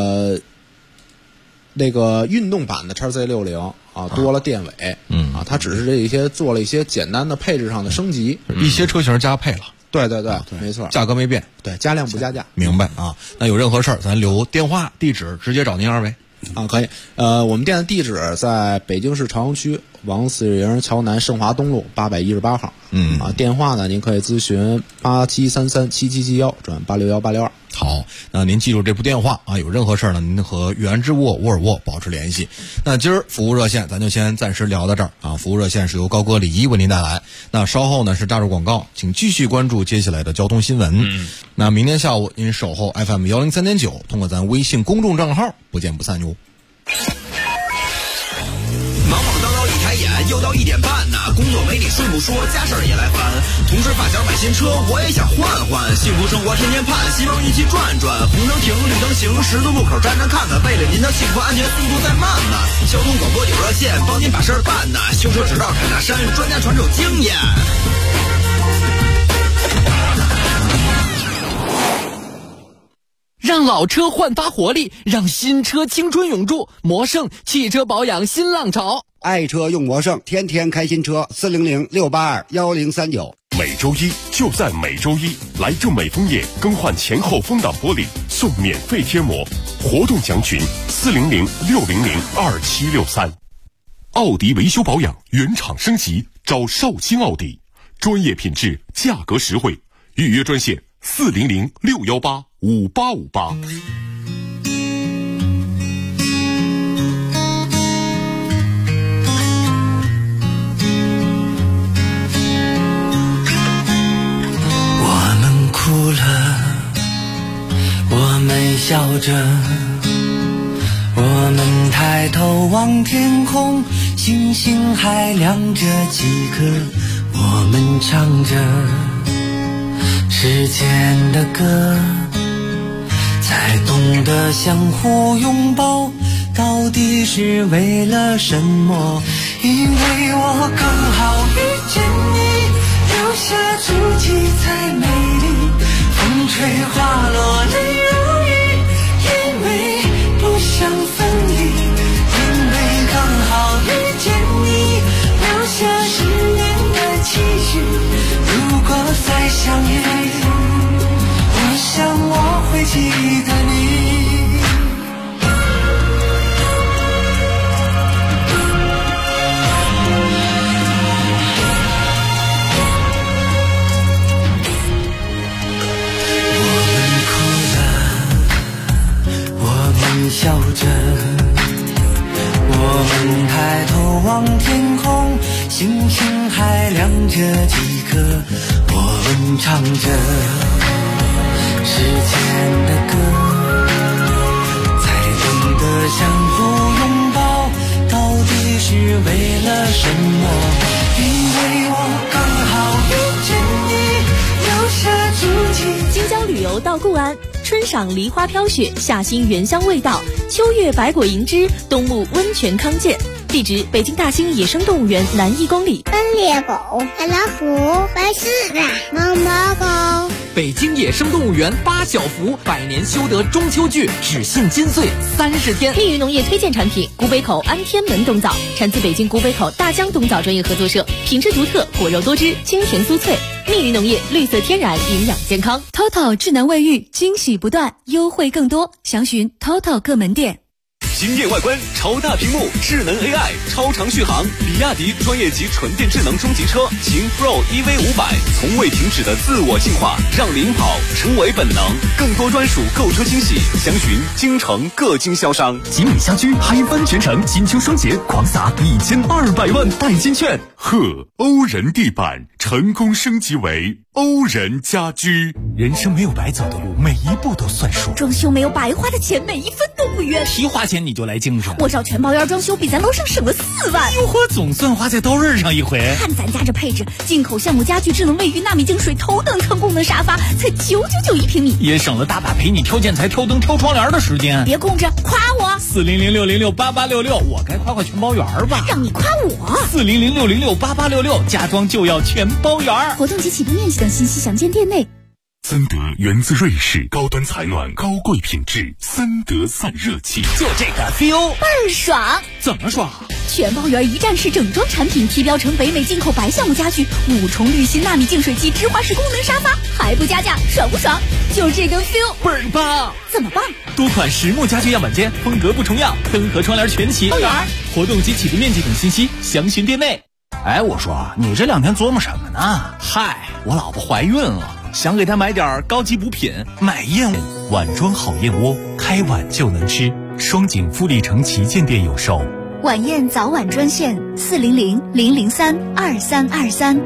那个运动版的 XC60啊多了电尾，它只是这一些做了一些简单的配置上的升级， 一些车型加配了。 对，没错， 价格没变， 对，加量不加价。 明白啊？那有任何事儿，咱留电话、地址，直接找您二位啊，可以。我们店的地址在北京市朝阳区王四营桥南盛华东路818号。电话呢，您可以咨询87337771转861862。 好，那您记住这部电话啊，有任何事儿呢，您和源之沃沃尔沃保持联系。那今儿服务热线咱就先暂时聊到这儿啊。服务热线是由高哥李一为您带来。那稍后呢是加入广告，请继续关注接下来的交通新闻。那明天下午您守候 FM 103.9，通过咱微信公众账号不见不散哟。 忙忙叨叨一抬眼，又到1点半呢，工作没你睡不说，家事儿也来烦。同事发小买新车，我也想换换，幸福生活天天盼，希望一起转转。红灯停，绿灯行，十字路口站着看看，为了您的幸福安全，速度再慢呢。交通广播有热线，帮您把事儿办呢。修车指导侃大山，专家传授经验。 让老车焕发活力，让新车青春永驻。魔胜汽车保养新浪潮， 爱车用魔胜，天天开新车，400-682-1039。 每周一就在每周一，来正美枫叶更换前后风挡玻璃，送免费贴膜。活动详询400-600-2763。奥迪维修保养原厂升级，找绍兴奥迪，专业品质，价格实惠。预约专线400-618-5858。 我们哭了，我们笑着，我们抬头望天空，星星还亮着几颗，我们唱着时间的歌，才懂得相互拥抱，到底是为了什么？因为我刚好遇见你，留下足迹才美丽，风吹花落泪如雨，也会记得你。笑着，我们抬头望天空，星星还亮着几颗，我们唱着时间的歌，才懂得相互拥抱到底是为了什么，因为我刚好遇见你，留下足迹。 京郊旅游到固安，春赏梨花飘雪，夏欣原香味道，秋月百果迎之，冬沐温泉康健。地址：北京大兴野生动物园南1公里。 斑鬣狗、白老虎、白狮子、毛毛狗。 北京野生动物园8小福，100年修得中秋剧，只信金穗30天。 密云农业推荐产品：古北口安天门冬枣，产自北京古北口大江冬枣专业合作社，品质独特，果肉多汁，清甜酥脆。密云农业，绿色天然，营养健康。TOTO 智能卫浴，惊喜不断，优惠更多，详询 TOTO 各门店。 惊艳外观，超大屏幕，智能 AI， 超长续航。比亚迪专业级纯电智能中级车秦 Pro EV500，从未停止的自我进化，让领跑成为本能。更多专属购车惊喜，详询京城各经销商。 吉米家居嗨翻全城，金秋双节狂撒1200万代金券。 欧仁地板成功升级为欧仁家居。 人生没有白走的路，每一步都算数。 装修没有白花的钱，每一分都不冤。 提花钱你就来精神， 我找全包院装修比咱楼上省了4万。 哟呵，总算花在刀刃上一回。 看咱家这配置，进口橡木家具、智能卫浴、纳米净水、头等舱功能沙发，才999一平米， 也省了大把陪你挑建材、挑灯、挑窗帘的时间。 别空着，夸我 400-606-8866，我该夸全包园吧？ 让你夸我 400-606-8866，家装就要全包园。 活动及启动面积等信息详见店内。 森德源自瑞士，高端采暖，高贵品质，森德散热器， 就这个 feel 倍儿爽。 怎么爽？ 全包园一站式整装产品，提标成北美进口白橡木家具，5重滤芯纳米净水机，直滑式功能沙发，还不加价，爽不爽？就这个 feel 倍儿棒。 怎么棒？ 多款实木家具样板间，风格不重样，灯和窗帘全齐。 包园活动及启动面积等信息详询店内。 哎，我说你这2天琢磨什么呢？ 嗨，我老婆怀孕了，想给她买点高级补品，买燕窝。碗装好燕窝，开碗就能吃。双井富力城旗舰店有售。 晚宴早晚专线400-003-2323。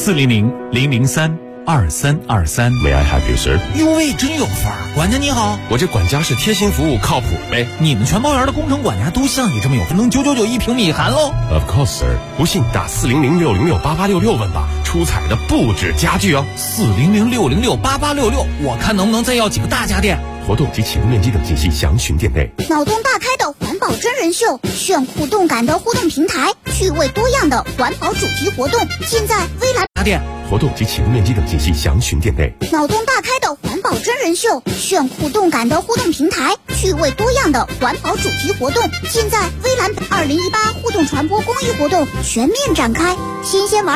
400-003-2323。 May I help you, sir？ 哟喂，真有范儿！管家你好， 我这管家是贴心服务，靠谱呗。 你们全包园的工程管家都像你这么有，能999一平米含喽 ？Of course, sir。不信打400-606-8866问吧，出彩的不止家具哦。 400-606-8866，我看能不能再要几个大家电。 活动及启动面积等信息详询店内。 脑洞大开的环保真人秀，炫酷动感的互动平台，趣味多样的环保主题活动，尽在微蓝家电。 活动及启动面积等信息详询店内。 脑洞大开的环保真人秀，炫酷动感的互动平台，趣味多样的环保主题活动，尽在微蓝2018互动传播公益活动全面展开，新鲜玩